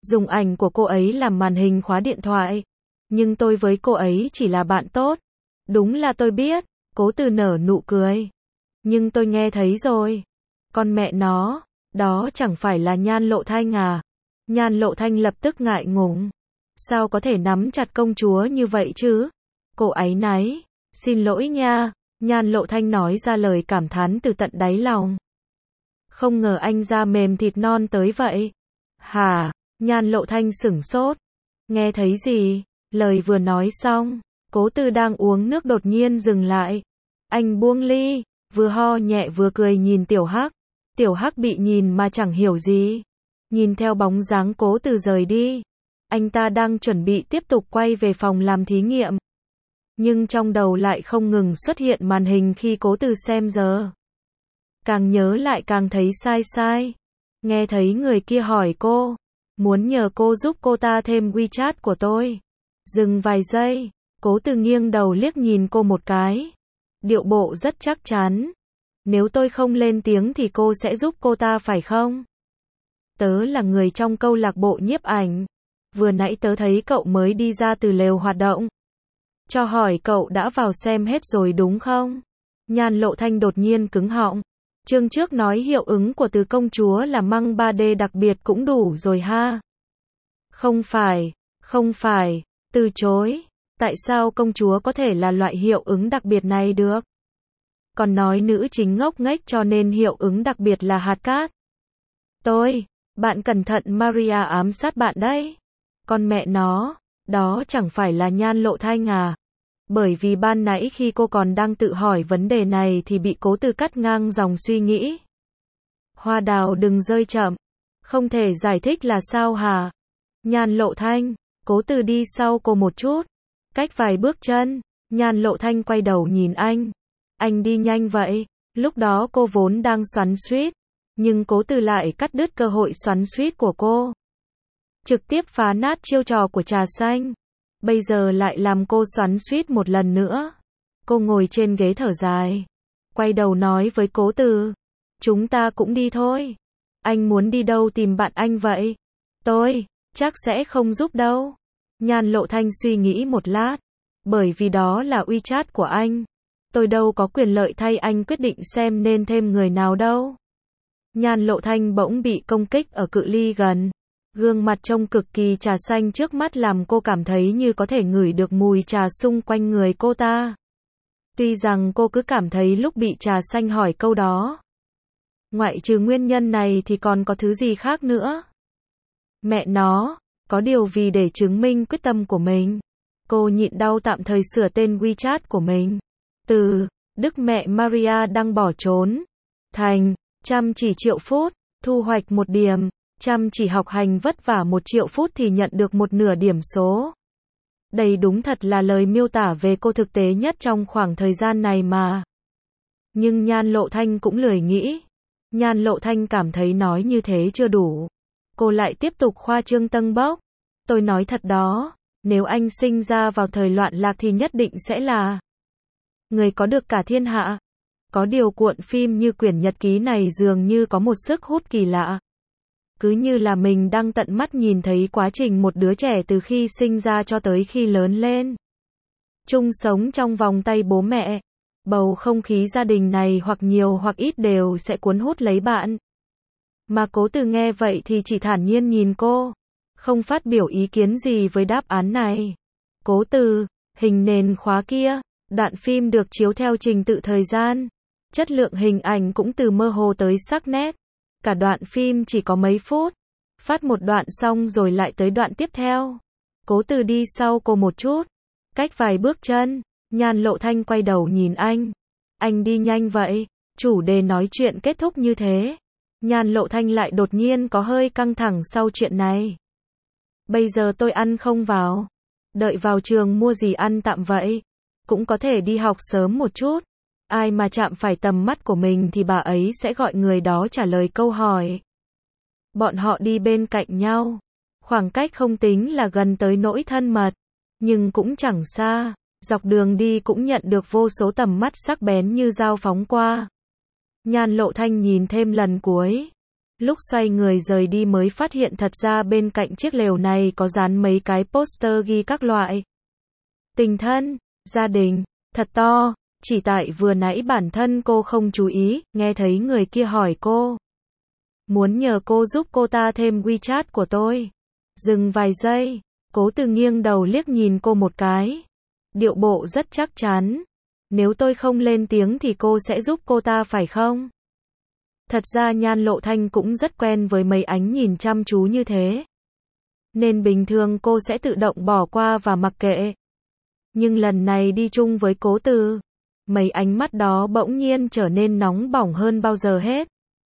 dùng ảnh của cô ấy làm màn hình khóa điện thoại. Nhưng tôi với cô ấy chỉ là bạn tốt. Đúng là tôi biết, Cố Từ nở nụ cười. Nhưng tôi nghe thấy rồi. Con mẹ nó, đó chẳng phải là Nhan Lộ Thanh à? Nhan Lộ Thanh lập tức ngại ngùng. Sao có thể nắm chặt công chúa như vậy chứ? Cô áy náy. Xin lỗi nha. Nhan Lộ Thanh nói ra lời cảm thán từ tận đáy lòng. Không ngờ anh da mềm thịt non tới vậy. Hả? Nhan Lộ Thanh sửng sốt. Nghe thấy gì? Lời vừa nói xong, Cố Từ đang uống nước đột nhiên dừng lại. Anh buông ly, vừa ho nhẹ vừa cười nhìn Tiểu Hắc. Tiểu Hắc bị nhìn mà chẳng hiểu gì. Nhìn theo bóng dáng Cố Từ rời đi. Anh ta đang chuẩn bị tiếp tục quay về phòng làm thí nghiệm. Nhưng trong đầu lại không ngừng xuất hiện màn hình khi Cố Từ xem giờ. Càng nhớ lại càng thấy sai sai. Nghe thấy người kia hỏi cô, muốn nhờ cô giúp cô ta thêm WeChat của tôi. Dừng vài giây, Cố Từ nghiêng đầu liếc nhìn cô một cái. Điệu bộ rất chắc chắn. Nếu tôi không lên tiếng thì cô sẽ giúp cô ta phải không? Tớ là người trong câu lạc bộ nhiếp ảnh. Vừa nãy tớ thấy cậu mới đi ra từ lều hoạt động. Cho hỏi cậu đã vào xem hết rồi đúng không? Nhan Lộ Thanh đột nhiên cứng họng. Chương trước nói hiệu ứng của từ công chúa là măng ba D đặc biệt cũng đủ rồi ha. Không phải, không phải, từ chối. Tại sao công chúa có thể là loại hiệu ứng đặc biệt này được? Còn nói nữ chính ngốc nghếch cho nên hiệu ứng đặc biệt là hạt cát. Tôi, bạn cẩn thận Maria ám sát bạn đấy. Con mẹ nó, đó chẳng phải là Nhan Lộ Thanh à? Bởi vì ban nãy khi cô còn đang tự hỏi vấn đề này thì bị Cố Từ cắt ngang dòng suy nghĩ. Hoa đào đừng rơi chậm. Không thể giải thích là sao hả? Nhan Lộ Thanh, Cố Từ đi sau cô một chút. Cách vài bước chân, Nhan Lộ Thanh quay đầu nhìn anh. Anh đi nhanh vậy. Lúc đó cô vốn đang xoắn xuýt. Nhưng Cố Từ lại cắt đứt cơ hội xoắn xuýt của cô. Trực tiếp phá nát chiêu trò của trà xanh. Bây giờ lại làm cô xoắn xuýt một lần nữa. Cô ngồi trên ghế thở dài. Quay đầu nói với Cố Từ. Chúng ta cũng đi thôi. Anh muốn đi đâu tìm bạn anh vậy? Tôi, chắc sẽ không giúp đâu. Nhan Lộ Thanh suy nghĩ một lát. Bởi vì đó là WeChat của anh. Tôi đâu có quyền lợi thay anh quyết định xem nên thêm người nào đâu. Nhan Lộ Thanh bỗng bị công kích ở cự ly gần. Gương mặt trông cực kỳ trà xanh trước mắt làm cô cảm thấy như có thể ngửi được mùi trà xung quanh người cô ta. Tuy rằng cô cứ cảm thấy lúc bị trà xanh hỏi câu đó. Ngoại trừ nguyên nhân này thì còn có thứ gì khác nữa. Mẹ nó, có điều vì để chứng minh quyết tâm của mình. Cô nhịn đau tạm thời sửa tên WeChat của mình. Từ, Đức mẹ Maria đang bỏ trốn. Thành, chăm chỉ triệu phút, thu hoạch một điểm. Chăm chỉ học hành vất vả một triệu phút thì nhận được một nửa điểm số. Đây đúng thật là lời miêu tả về cô thực tế nhất trong khoảng thời gian này mà. Nhưng Nhan Lộ Thanh cũng lười nghĩ. Nhan Lộ Thanh cảm thấy nói như thế chưa đủ. Cô lại tiếp tục khoa trương tâng bốc. Tôi nói thật đó, nếu anh sinh ra vào thời loạn lạc thì nhất định sẽ là người có được cả thiên hạ. Có điều cuộn phim như quyển nhật ký này dường như có một sức hút kỳ lạ. Cứ như là mình đang tận mắt nhìn thấy quá trình một đứa trẻ từ khi sinh ra cho tới khi lớn lên. Chung sống trong vòng tay bố mẹ. Bầu không khí gia đình này hoặc nhiều hoặc ít đều sẽ cuốn hút lấy bạn. Mà Cố Từ nghe vậy thì chỉ thản nhiên nhìn cô. Không phát biểu ý kiến gì với đáp án này. Cố Từ, hình nền khóa kia. Đoạn phim được chiếu theo trình tự thời gian. Chất lượng hình ảnh cũng từ mơ hồ tới sắc nét. Cả đoạn phim chỉ có mấy phút. Phát một đoạn xong rồi lại tới đoạn tiếp theo. Cố Từ đi sau cô một chút. Cách vài bước chân, Nhan Lộ Thanh quay đầu nhìn anh. Anh đi nhanh vậy. Chủ đề nói chuyện kết thúc như thế. Nhan Lộ Thanh lại đột nhiên có hơi căng thẳng sau chuyện này. Bây giờ tôi ăn không vào. Đợi vào trường mua gì ăn tạm vậy. Cũng có thể đi học sớm một chút. Ai mà chạm phải tầm mắt của mình thì bà ấy sẽ gọi người đó trả lời câu hỏi. Bọn họ đi bên cạnh nhau. Khoảng cách không tính là gần tới nỗi thân mật. Nhưng cũng chẳng xa. Dọc đường đi cũng nhận được vô số tầm mắt sắc bén như dao phóng qua. Nhan Lộ Thanh nhìn thêm lần cuối. Lúc xoay người rời đi mới phát hiện thật ra bên cạnh chiếc lều này có dán mấy cái poster ghi các loại tình thân, gia đình, thật to, chỉ tại vừa nãy bản thân cô không chú ý, nghe thấy người kia hỏi cô. Muốn nhờ cô giúp cô ta thêm WeChat của tôi. Dừng vài giây, Cố Từ nghiêng đầu liếc nhìn cô một cái. Điệu bộ rất chắc chắn. Nếu tôi không lên tiếng thì cô sẽ giúp cô ta phải không? Thật ra Nhan Lộ Thanh cũng rất quen với mấy ánh nhìn chăm chú như thế. Nên bình thường cô sẽ tự động bỏ qua và mặc kệ. Nhưng lần này đi chung với Cố Từ, mấy ánh mắt đó bỗng nhiên trở nên nóng bỏng hơn bao giờ hết.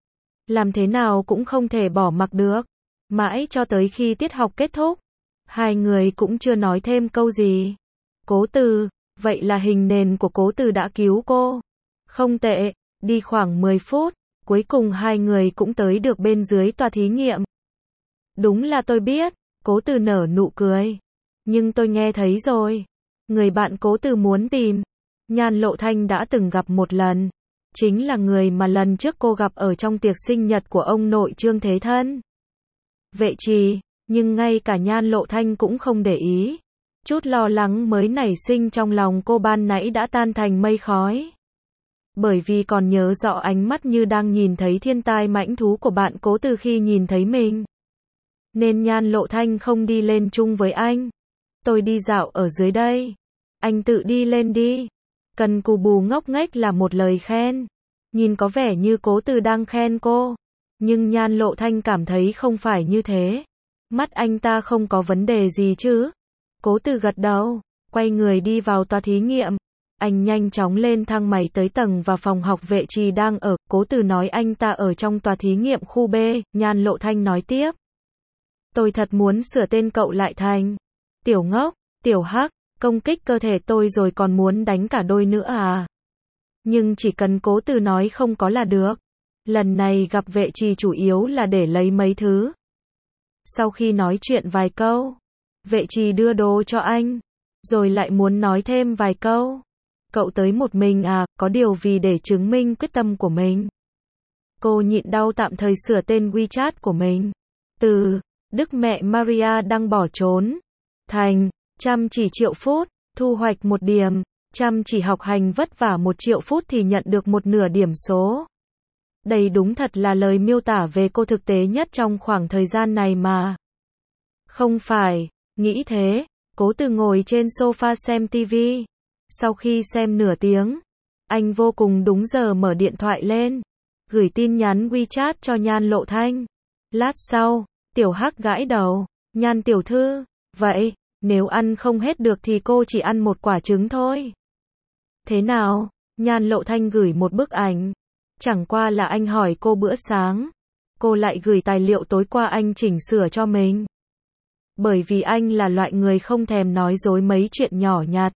Làm thế nào cũng không thể bỏ mặc được. Mãi cho tới khi tiết học kết thúc, hai người cũng chưa nói thêm câu gì. Cố Từ, vậy là hình nền của Cố Từ đã cứu cô. Không tệ, đi khoảng mười phút, cuối cùng hai người cũng tới được bên dưới tòa thí nghiệm. Đúng là tôi biết, Cố Từ nở nụ cười. Nhưng tôi nghe thấy rồi. Người bạn Cố Từ muốn tìm, Nhan Lộ Thanh đã từng gặp một lần. Chính là người mà lần trước cô gặp ở trong tiệc sinh nhật của ông nội Trương Thế Thân. Vệ Trì, nhưng ngay cả Nhan Lộ Thanh cũng không để ý. Chút lo lắng mới nảy sinh trong lòng cô ban nãy đã tan thành mây khói. Bởi vì còn nhớ rõ ánh mắt như đang nhìn thấy thiên tai mãnh thú của bạn Cố Từ khi nhìn thấy mình. Nên Nhan Lộ Thanh không đi lên chung với anh. Tôi đi dạo ở dưới đây. Anh tự đi lên đi. Cần cù bù ngốc nghếch là một lời khen. Nhìn có vẻ như Cố Từ đang khen cô. Nhưng Nhan Lộ Thanh cảm thấy không phải như thế. Mắt anh ta không có vấn đề gì chứ. Cố Từ gật đầu, quay người đi vào tòa thí nghiệm. Anh nhanh chóng lên thang máy tới tầng và phòng học Vệ Trì đang ở. Cố Từ nói anh ta ở trong tòa thí nghiệm khu B. Nhan Lộ Thanh nói tiếp. Tôi thật muốn sửa tên cậu lại thành Tiểu Ngốc, Tiểu Hắc, công kích cơ thể tôi rồi còn muốn đánh cả đôi nữa à? Nhưng chỉ cần Cố Từ nói không có là được. Lần này gặp Vệ Trì chủ yếu là để lấy mấy thứ. Sau khi nói chuyện vài câu, Vệ Trì đưa đồ cho anh, rồi lại muốn nói thêm vài câu. Cậu tới một mình à, có điều vì để chứng minh quyết tâm của mình. Cô nhịn đau tạm thời sửa tên WeChat của mình. Từ Đức Mẹ Maria đang bỏ trốn thành chăm chỉ triệu phút, thu hoạch một điểm. Chăm chỉ học hành vất vả một triệu phút thì nhận được một nửa điểm số. Đây đúng thật là lời miêu tả về cô thực tế nhất trong khoảng thời gian này mà. Không phải, nghĩ thế, Cố Từ ngồi trên sofa xem tivi. Sau khi xem nửa tiếng, anh vô cùng đúng giờ mở điện thoại lên, gửi tin nhắn WeChat cho Nhan Lộ Thanh. Lát sau, Tiểu Hắc gãi đầu, Nhan tiểu thư, vậy, nếu ăn không hết được thì cô chỉ ăn một quả trứng thôi. Thế nào? Nhan Lộ Thanh gửi một bức ảnh. Chẳng qua là anh hỏi cô bữa sáng. Cô lại gửi tài liệu tối qua anh chỉnh sửa cho mình. Bởi vì anh là loại người không thèm nói dối mấy chuyện nhỏ nhặt.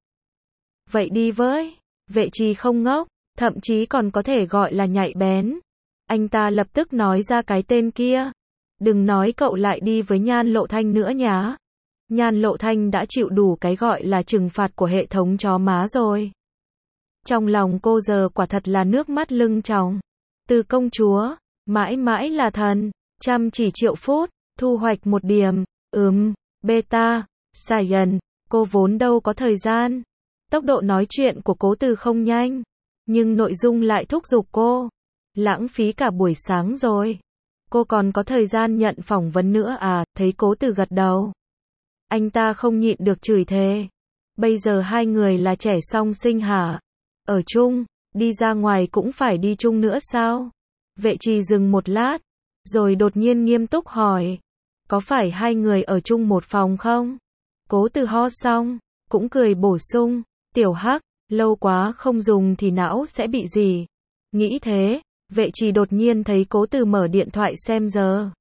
Vậy đi với. Vệ Trì không ngốc, thậm chí còn có thể gọi là nhạy bén. Anh ta lập tức nói ra cái tên kia. Đừng nói cậu lại đi với Nhan Lộ Thanh nữa nhá. Nhan Lộ Thanh đã chịu đủ cái gọi là trừng phạt của hệ thống chó má rồi. Trong lòng cô giờ quả thật là nước mắt lưng tròng. Từ công chúa, mãi mãi là thần, chăm chỉ triệu phút, thu hoạch một điểm, ừm, beta, science, cô vốn đâu có thời gian. Tốc độ nói chuyện của Cố Từ không nhanh, nhưng nội dung lại thúc giục cô. Lãng phí cả buổi sáng rồi. Cô còn có thời gian nhận phỏng vấn nữa à, thấy Cố Từ gật đầu. Anh ta không nhịn được chửi thề. Bây giờ hai người là trẻ song sinh hả? Ở chung, đi ra ngoài cũng phải đi chung nữa sao? Vệ Trì dừng một lát, rồi đột nhiên nghiêm túc hỏi. Có phải hai người ở chung một phòng không? Cố Từ ho xong, cũng cười bổ sung. Tiểu Hắc, lâu quá không dùng thì não sẽ bị gì? Nghĩ thế, Vệ Trì đột nhiên thấy Cố Từ mở điện thoại xem giờ.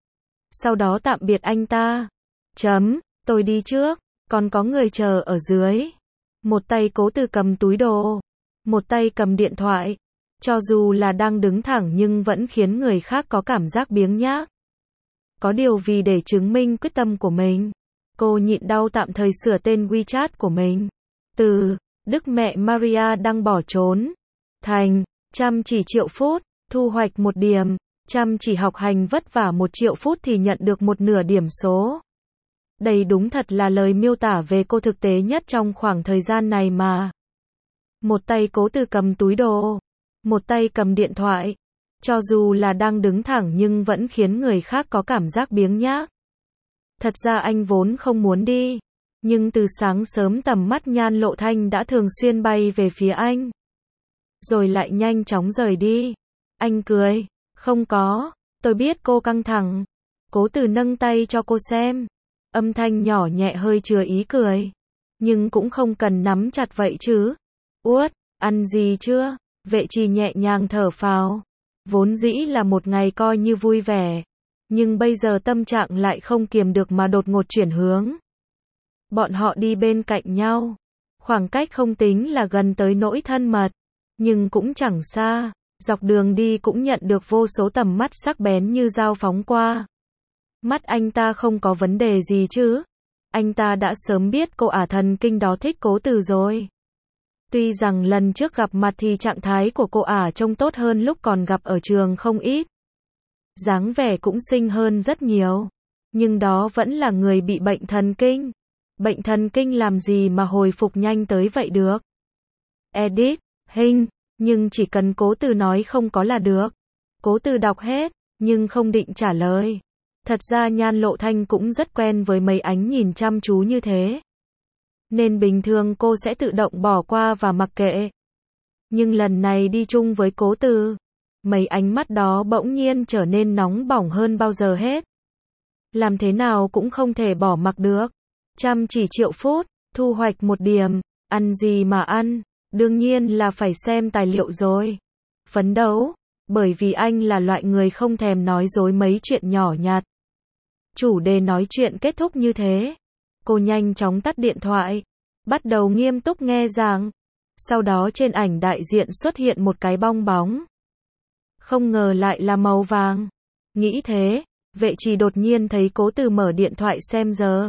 Sau đó tạm biệt anh ta. Chấm, tôi đi trước, còn có người chờ ở dưới. Một tay Cố Từ cầm túi đồ, một tay cầm điện thoại. Cho dù là đang đứng thẳng nhưng vẫn khiến người khác có cảm giác biếng nhác. Có điều vì để chứng minh quyết tâm của mình, cô nhịn đau tạm thời sửa tên WeChat của mình. Từ Đức Mẹ Maria đang bỏ trốn thành chăm chỉ triệu phút, thu hoạch một điểm. Chăm chỉ học hành vất vả một triệu phút thì nhận được một nửa điểm số. Đây đúng thật là lời miêu tả về cô thực tế nhất trong khoảng thời gian này mà. Một tay Cố Từ cầm túi đồ, một tay cầm điện thoại. Cho dù là đang đứng thẳng nhưng vẫn khiến người khác có cảm giác biếng nhác. Thật ra anh vốn không muốn đi, nhưng từ sáng sớm tầm mắt Nhan Lộ Thanh đã thường xuyên bay về phía anh. Rồi lại nhanh chóng rời đi. Anh cười, không có, tôi biết cô căng thẳng. Cố Từ nâng tay cho cô xem. Âm thanh nhỏ nhẹ hơi chứa ý cười. Nhưng cũng không cần nắm chặt vậy chứ. Uất, ăn gì chưa? Vệ Trì nhẹ nhàng thở phào. Vốn dĩ là một ngày coi như vui vẻ. Nhưng bây giờ tâm trạng lại không kiềm được mà đột ngột chuyển hướng. Bọn họ đi bên cạnh nhau. Khoảng cách không tính là gần tới nỗi thân mật. Nhưng cũng chẳng xa. Dọc đường đi cũng nhận được vô số tầm mắt sắc bén như dao phóng qua. Mắt anh ta không có vấn đề gì chứ. Anh ta đã sớm biết cô ả thần kinh đó thích Cố Từ rồi. Tuy rằng lần trước gặp mặt thì trạng thái của cô ả trông tốt hơn lúc còn gặp ở trường không ít. Dáng vẻ cũng xinh hơn rất nhiều. Nhưng đó vẫn là người bị bệnh thần kinh. Bệnh thần kinh làm gì mà hồi phục nhanh tới vậy được. Edit, hình, nhưng chỉ cần Cố Từ nói không có là được. Cố Từ đọc hết, nhưng không định trả lời. Thật ra Nhan Lộ Thanh cũng rất quen với mấy ánh nhìn chăm chú như thế. Nên bình thường cô sẽ tự động bỏ qua và mặc kệ. Nhưng lần này đi chung với Cố Từ, mấy ánh mắt đó bỗng nhiên trở nên nóng bỏng hơn bao giờ hết. Làm thế nào cũng không thể bỏ mặc được. Chăm chỉ triệu phút, thu hoạch một điểm, ăn gì mà ăn, đương nhiên là phải xem tài liệu rồi. Phấn đấu, bởi vì anh là loại người không thèm nói dối mấy chuyện nhỏ nhặt. Chủ đề nói chuyện kết thúc như thế. Cô nhanh chóng tắt điện thoại, bắt đầu nghiêm túc nghe giảng. Sau đó trên ảnh đại diện xuất hiện một cái bong bóng. Không ngờ lại là màu vàng. Nghĩ thế, Vệ Trì đột nhiên thấy Cố Từ mở điện thoại xem giờ.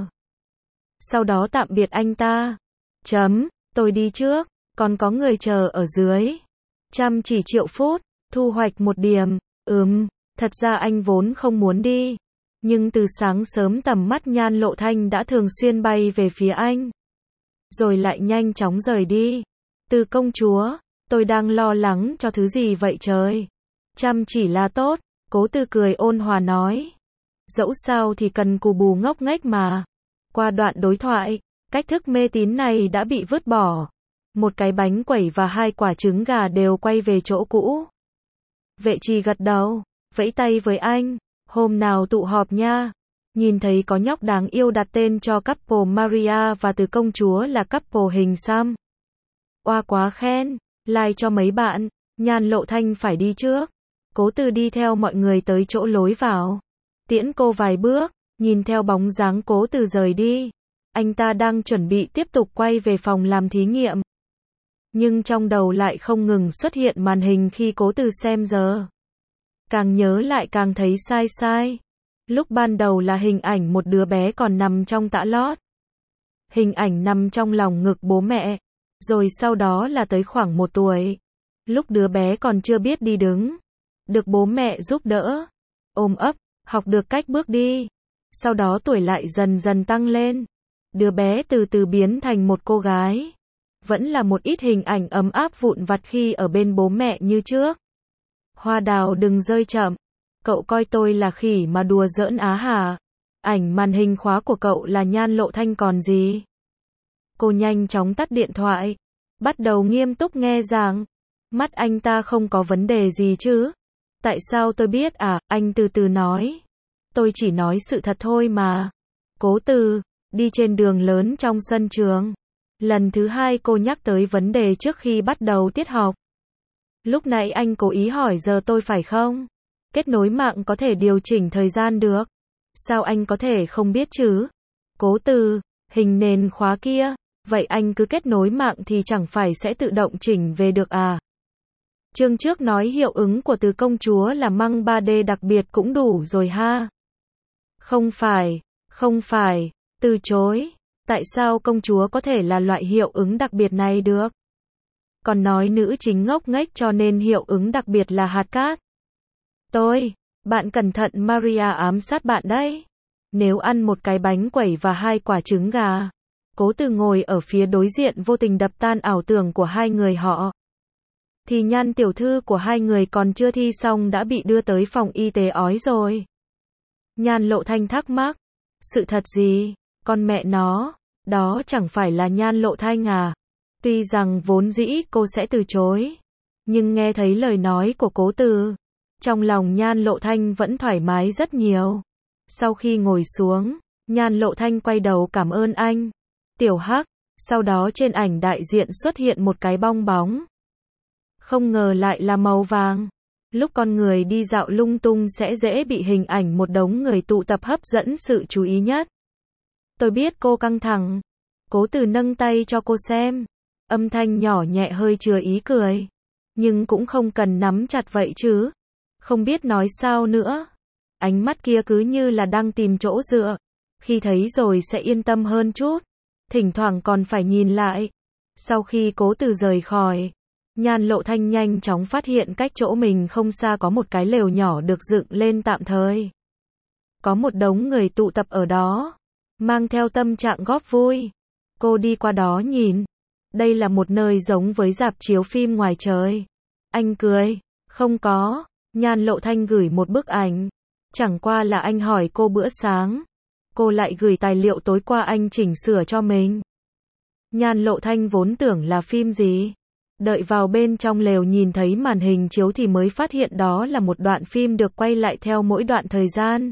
Sau đó tạm biệt anh ta. Chấm, tôi đi trước, còn có người chờ ở dưới. Chăm chỉ triệu phút, thu hoạch một điểm. Ừm, thật ra anh vốn không muốn đi. Nhưng từ sáng sớm tầm mắt Nhan Lộ Thanh đã thường xuyên bay về phía anh. Rồi lại nhanh chóng rời đi. Từ công chúa, tôi đang lo lắng cho thứ gì vậy trời? Chăm chỉ là tốt, Cố Từ cười ôn hòa nói. Dẫu sao thì cần cù bù ngốc nghếch mà. Qua đoạn đối thoại, cách thức mê tín này đã bị vứt bỏ. Một cái bánh quẩy và hai quả trứng gà đều quay về chỗ cũ. Vệ Trì gật đầu, vẫy tay với anh. Hôm nào tụ họp nha. Nhìn thấy có nhóc đáng yêu đặt tên cho couple Maria và Từ công chúa là couple hình xăm. Oa quá khen, like cho mấy bạn. Nhan Lộ Thanh phải đi trước. Cố Từ đi theo mọi người tới chỗ lối vào. Tiễn cô vài bước, nhìn theo bóng dáng Cố Từ rời đi. Anh ta đang chuẩn bị tiếp tục quay về phòng làm thí nghiệm. Nhưng trong đầu lại không ngừng xuất hiện màn hình khi Cố Từ xem giờ. Càng nhớ lại càng thấy sai sai. Lúc ban đầu là hình ảnh một đứa bé còn nằm trong tã lót. Hình ảnh nằm trong lòng ngực bố mẹ. Rồi sau đó là tới khoảng một tuổi. Lúc đứa bé còn chưa biết đi đứng. Được bố mẹ giúp đỡ. Ôm ấp, học được cách bước đi. Sau đó tuổi lại dần dần tăng lên. Đứa bé từ từ biến thành một cô gái. Vẫn là một ít hình ảnh ấm áp vụn vặt khi ở bên bố mẹ như trước. Hoa đào đừng rơi chậm. Cậu coi tôi là khỉ mà đùa giỡn á hả? Ảnh màn hình khóa của cậu là Nhan Lộ Thanh còn gì? Cô nhanh chóng tắt điện thoại. Bắt đầu nghiêm túc nghe giảng. Mắt anh ta không có vấn đề gì chứ? Tại sao tôi biết à? Anh từ từ nói. Tôi chỉ nói sự thật thôi mà. Cố Từ, đi trên đường lớn trong sân trường. Lần thứ hai cô nhắc tới vấn đề trước khi bắt đầu tiết học. Lúc nãy anh cố ý hỏi giờ tôi phải không? Kết nối mạng có thể điều chỉnh thời gian được. Sao anh có thể không biết chứ? Cố Từ, hình nền khóa kia. Vậy anh cứ kết nối mạng thì chẳng phải sẽ tự động chỉnh về được à? Chương trước nói hiệu ứng của Từ công chúa là măng ba D đặc biệt cũng đủ rồi ha. Không phải, không phải, từ chối. Tại sao công chúa có thể là loại hiệu ứng đặc biệt này được? Còn nói nữ chính ngốc nghếch cho nên hiệu ứng đặc biệt là hạt cát. Tôi, Bạn cẩn thận, Maria ám sát bạn đấy. Nếu ăn một cái bánh quẩy và hai quả trứng gà. Cố Từ ngồi ở phía đối diện vô tình đập tan ảo tưởng của hai người họ. Thì Nhan tiểu thư của hai người còn chưa thi xong đã bị đưa tới phòng y tế ói rồi. Nhan Lộ Thanh thắc mắc. Sự thật gì? Con mẹ nó, đó chẳng phải là Nhan Lộ Thanh à? Tuy rằng vốn dĩ cô sẽ từ chối. Nhưng nghe thấy lời nói của Cố Từ. Trong lòng Nhan Lộ Thanh vẫn thoải mái rất nhiều. Sau khi ngồi xuống, Nhan Lộ Thanh quay đầu cảm ơn anh. Tiểu Hắc, sau đó trên ảnh đại diện xuất hiện một cái bong bóng. Không ngờ lại là màu vàng. Lúc con người đi dạo lung tung sẽ dễ bị hình ảnh một đống người tụ tập hấp dẫn sự chú ý nhất. Tôi biết cô căng thẳng. Cố Từ nâng tay cho cô xem. Âm thanh nhỏ nhẹ hơi chứa ý cười. Nhưng cũng không cần nắm chặt vậy chứ. Không biết nói sao nữa. Ánh mắt kia cứ như là đang tìm chỗ dựa. Khi thấy rồi sẽ yên tâm hơn chút. Thỉnh thoảng còn phải nhìn lại. Sau khi Cố Từ rời khỏi, Nhan Lộ Thanh nhanh chóng phát hiện cách chỗ mình không xa có một cái lều nhỏ được dựng lên tạm thời. Có một đống người tụ tập ở đó, mang theo tâm trạng góp vui. Cô đi qua đó nhìn. Đây là một nơi giống với rạp chiếu phim ngoài trời. Anh cười. Không có. Nhan Lộ Thanh gửi một bức ảnh. Chẳng qua là anh hỏi cô bữa sáng. Cô lại gửi tài liệu tối qua anh chỉnh sửa cho mình. Nhan Lộ Thanh vốn tưởng là phim gì. Đợi vào bên trong lều nhìn thấy màn hình chiếu thì mới phát hiện đó là một đoạn phim được quay lại theo mỗi đoạn thời gian.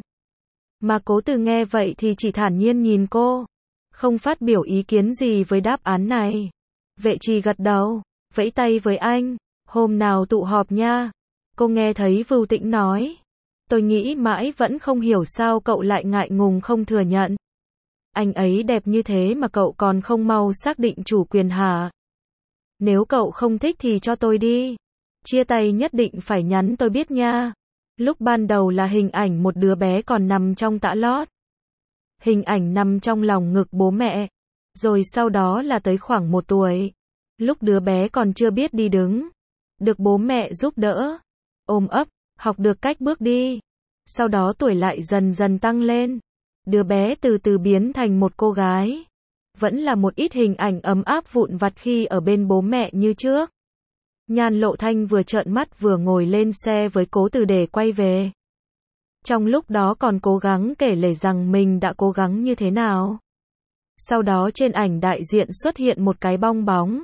Mà Cố Từ nghe vậy thì chỉ thản nhiên nhìn cô. Không phát biểu ý kiến gì với đáp án này. Vệ Trì gật đầu, vẫy tay với anh. Hôm nào tụ họp nha. Cô nghe thấy Vưu Tĩnh nói. Tôi nghĩ mãi vẫn không hiểu sao cậu lại ngại ngùng không thừa nhận. Anh ấy đẹp như thế mà cậu còn không mau xác định chủ quyền hả? Nếu cậu không thích thì cho tôi đi. Chia tay nhất định phải nhắn tôi biết nha. Lúc ban đầu là hình ảnh một đứa bé còn nằm trong tã lót. Hình ảnh nằm trong lòng ngực bố mẹ. Rồi sau đó là tới khoảng một tuổi. Lúc đứa bé còn chưa biết đi đứng. Được bố mẹ giúp đỡ. Ôm ấp, học được cách bước đi. Sau đó tuổi lại dần dần tăng lên. Đứa bé từ từ biến thành một cô gái. Vẫn là một ít hình ảnh ấm áp vụn vặt khi ở bên bố mẹ như trước. Nhan Lộ Thanh vừa trợn mắt vừa ngồi lên xe với Cố Từ để quay về. Trong lúc đó còn cố gắng kể lể rằng mình đã cố gắng như thế nào. Sau đó trên ảnh đại diện xuất hiện một cái bong bóng.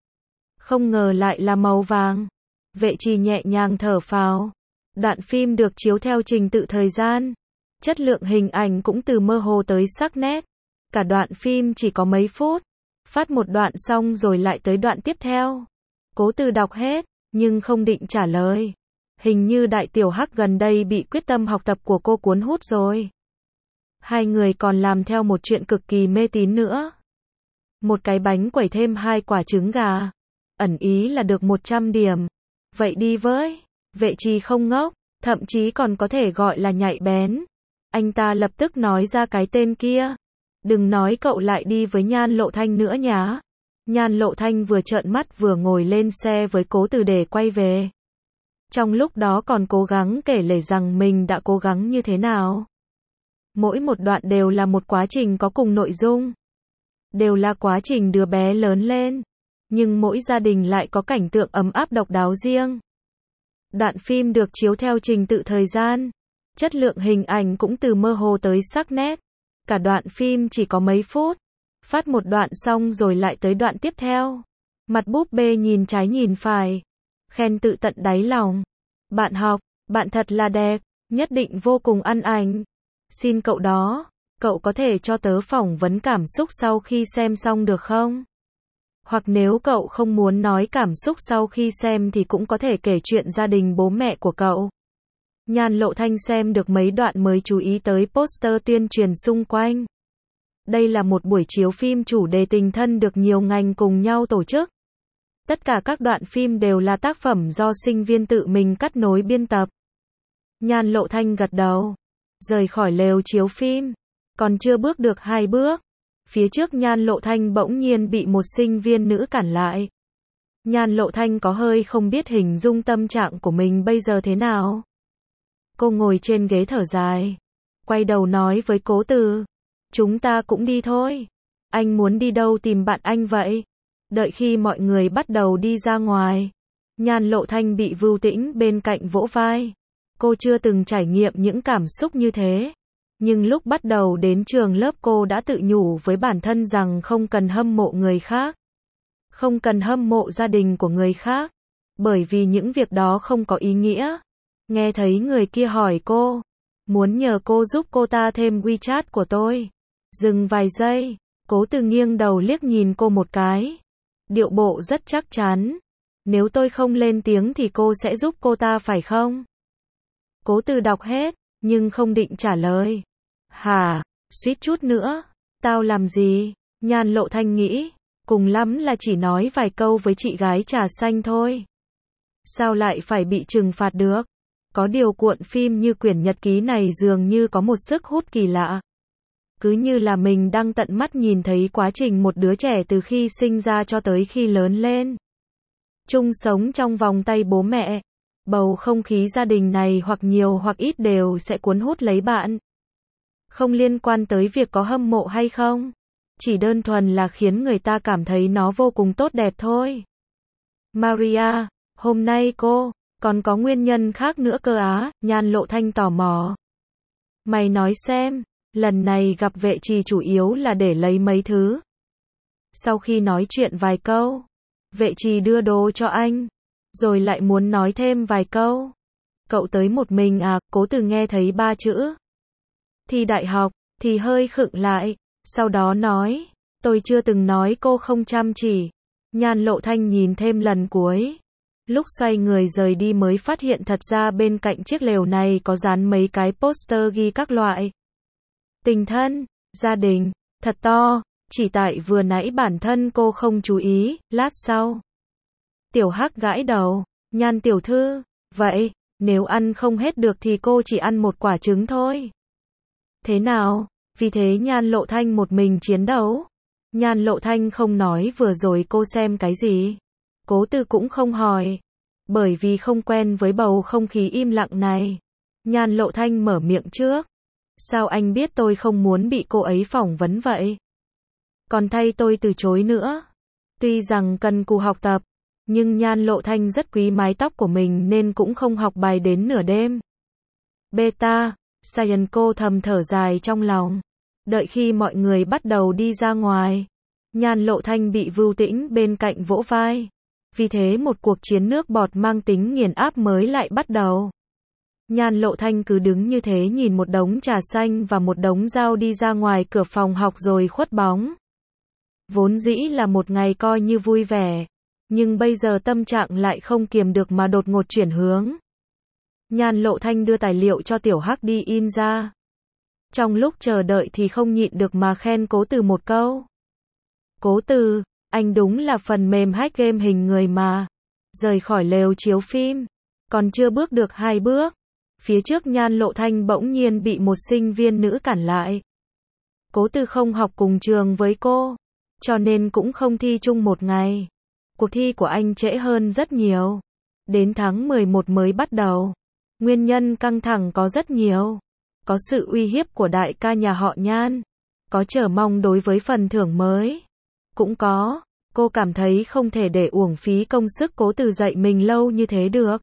Không ngờ lại là màu vàng. Vệ Trì nhẹ nhàng thở phào. Đoạn phim được chiếu theo trình tự thời gian. Chất lượng hình ảnh cũng từ mơ hồ tới sắc nét. Cả đoạn phim chỉ có mấy phút. Phát một đoạn xong rồi lại tới đoạn tiếp theo. Cố Từ đọc hết, nhưng không định trả lời. Hình như Đại Tiểu Hắc gần đây bị quyết tâm học tập của cô cuốn hút rồi. Hai người còn làm theo một chuyện cực kỳ mê tín nữa. Một cái bánh quẩy thêm hai quả trứng gà. Ẩn ý là được một trăm điểm. Vậy đi với. Vệ Trì không ngốc, thậm chí còn có thể gọi là nhạy bén. Anh ta lập tức nói ra cái tên kia. Đừng nói cậu lại đi với Nhan Lộ Thanh nữa nhá. Nhan Lộ Thanh vừa trợn mắt vừa ngồi lên xe với Cố Từ để quay về. Trong lúc đó còn cố gắng kể lể rằng mình đã cố gắng như thế nào. Mỗi một đoạn đều là một quá trình có cùng nội dung. Đều là quá trình đứa bé lớn lên. Nhưng mỗi gia đình lại có cảnh tượng ấm áp độc đáo riêng. Đoạn phim được chiếu theo trình tự thời gian. Chất lượng hình ảnh cũng từ mơ hồ tới sắc nét. Cả đoạn phim chỉ có mấy phút. Phát một đoạn xong rồi lại tới đoạn tiếp theo. Mặt búp bê nhìn trái nhìn phải. Khen tự tận đáy lòng. Bạn học, bạn thật là đẹp. Nhất định vô cùng ăn ảnh. Xin cậu đó, cậu có thể cho tớ phỏng vấn cảm xúc sau khi xem xong được không? Hoặc nếu cậu không muốn nói cảm xúc sau khi xem thì cũng có thể kể chuyện gia đình bố mẹ của cậu. Nhan Lộ Thanh xem được mấy đoạn mới chú ý tới poster tuyên truyền xung quanh. Đây là một buổi chiếu phim chủ đề tình thân được nhiều ngành cùng nhau tổ chức. Tất cả các đoạn phim đều là tác phẩm do sinh viên tự mình cắt nối biên tập. Nhan Lộ Thanh gật đầu. Rời khỏi lều chiếu phim. Còn chưa bước được hai bước. Phía trước Nhan Lộ Thanh bỗng nhiên bị một sinh viên nữ cản lại. Nhan Lộ Thanh có hơi không biết hình dung tâm trạng của mình bây giờ thế nào. Cô ngồi trên ghế thở dài, quay đầu nói với Cố Từ, chúng ta cũng đi thôi. Anh muốn đi đâu tìm bạn anh vậy? Đợi khi mọi người bắt đầu đi ra ngoài, Nhan Lộ Thanh bị Vưu Tĩnh bên cạnh vỗ vai. Cô chưa từng trải nghiệm những cảm xúc như thế. Nhưng lúc bắt đầu đến trường lớp cô đã tự nhủ với bản thân rằng không cần hâm mộ người khác. Không cần hâm mộ gia đình của người khác. Bởi vì những việc đó không có ý nghĩa. Nghe thấy người kia hỏi cô, muốn nhờ cô giúp cô ta thêm WeChat của tôi. Dừng vài giây, Cố Từ nghiêng đầu liếc nhìn cô một cái. Điệu bộ rất chắc chắn. Nếu tôi không lên tiếng thì cô sẽ giúp cô ta phải không? Cố Từ đọc hết, nhưng không định trả lời. Hả, suýt chút nữa. Tao làm gì? Nhan Lộ Thanh nghĩ, cùng lắm là chỉ nói vài câu với chị gái trà xanh thôi. Sao lại phải bị trừng phạt được? Có điều cuộn phim như quyển nhật ký này dường như có một sức hút kỳ lạ. Cứ như là mình đang tận mắt nhìn thấy quá trình một đứa trẻ từ khi sinh ra cho tới khi lớn lên. Chung sống trong vòng tay bố mẹ. Bầu không khí gia đình này hoặc nhiều hoặc ít đều sẽ cuốn hút lấy bạn. Không liên quan tới việc có hâm mộ hay không. Chỉ đơn thuần là khiến người ta cảm thấy nó vô cùng tốt đẹp thôi. Maria, hôm nay cô, còn có nguyên nhân khác nữa cơ á? Nhan Lộ Thanh tò mò. Mày nói xem, lần này gặp vệ trì chủ yếu là để lấy mấy thứ. Sau khi nói chuyện vài câu, vệ trì đưa đồ cho anh, rồi lại muốn nói thêm vài câu. Cậu tới một mình à? Cố Từ nghe thấy ba chữ thi đại học, thì hơi khựng lại, sau đó nói, tôi chưa từng nói cô không chăm chỉ. Nhan Lộ Thanh nhìn thêm lần cuối. Lúc xoay người rời đi mới phát hiện thật ra bên cạnh chiếc lều này có dán mấy cái poster ghi các loại. Tình thân, gia đình, thật to, chỉ tại vừa nãy bản thân cô không chú ý, lát sau. Tiểu Hắc gãi đầu, Nhan tiểu thư, vậy, nếu ăn không hết được thì cô chỉ ăn một quả trứng thôi. Thế nào? Vì thế Nhan Lộ Thanh một mình chiến đấu. Nhan Lộ Thanh không nói vừa rồi cô xem cái gì. Cố Từ cũng không hỏi. Bởi vì không quen với bầu không khí im lặng này. Nhan Lộ Thanh mở miệng trước. Sao anh biết tôi không muốn bị cô ấy phỏng vấn vậy? Còn thay tôi từ chối nữa. Tuy rằng cần cù học tập, nhưng Nhan Lộ Thanh rất quý mái tóc của mình nên cũng không học bài đến nửa đêm. Beta, Science cô thầm thở dài trong lòng. Đợi khi mọi người bắt đầu đi ra ngoài, Nhan Lộ Thanh bị Vưu Tĩnh bên cạnh vỗ vai. Vì thế một cuộc chiến nước bọt mang tính nghiền áp mới lại bắt đầu. Nhan Lộ Thanh cứ đứng như thế nhìn một đống trà xanh và một đống dao đi ra ngoài cửa phòng học rồi khuất bóng. Vốn dĩ là một ngày coi như vui vẻ, nhưng bây giờ tâm trạng lại không kiềm được mà đột ngột chuyển hướng. Nhan Lộ Thanh đưa tài liệu cho Tiểu Hắc đi in ra. Trong lúc chờ đợi thì không nhịn được mà khen Cố Từ một câu. Cố Từ, anh đúng là phần mềm hack game hình người mà. Rời khỏi lều chiếu phim, còn chưa bước được hai bước, phía trước Nhan Lộ Thanh bỗng nhiên bị một sinh viên nữ cản lại. Cố Từ không học cùng trường với cô, cho nên cũng không thi chung một ngày. Cuộc thi của anh trễ hơn rất nhiều. Đến tháng mười một mới bắt đầu. Nguyên nhân căng thẳng có rất nhiều. Có sự uy hiếp của đại ca nhà họ Nhan. Có chờ mong đối với phần thưởng mới. Cũng có, cô cảm thấy không thể để uổng phí công sức Cố Từ dạy mình lâu như thế được.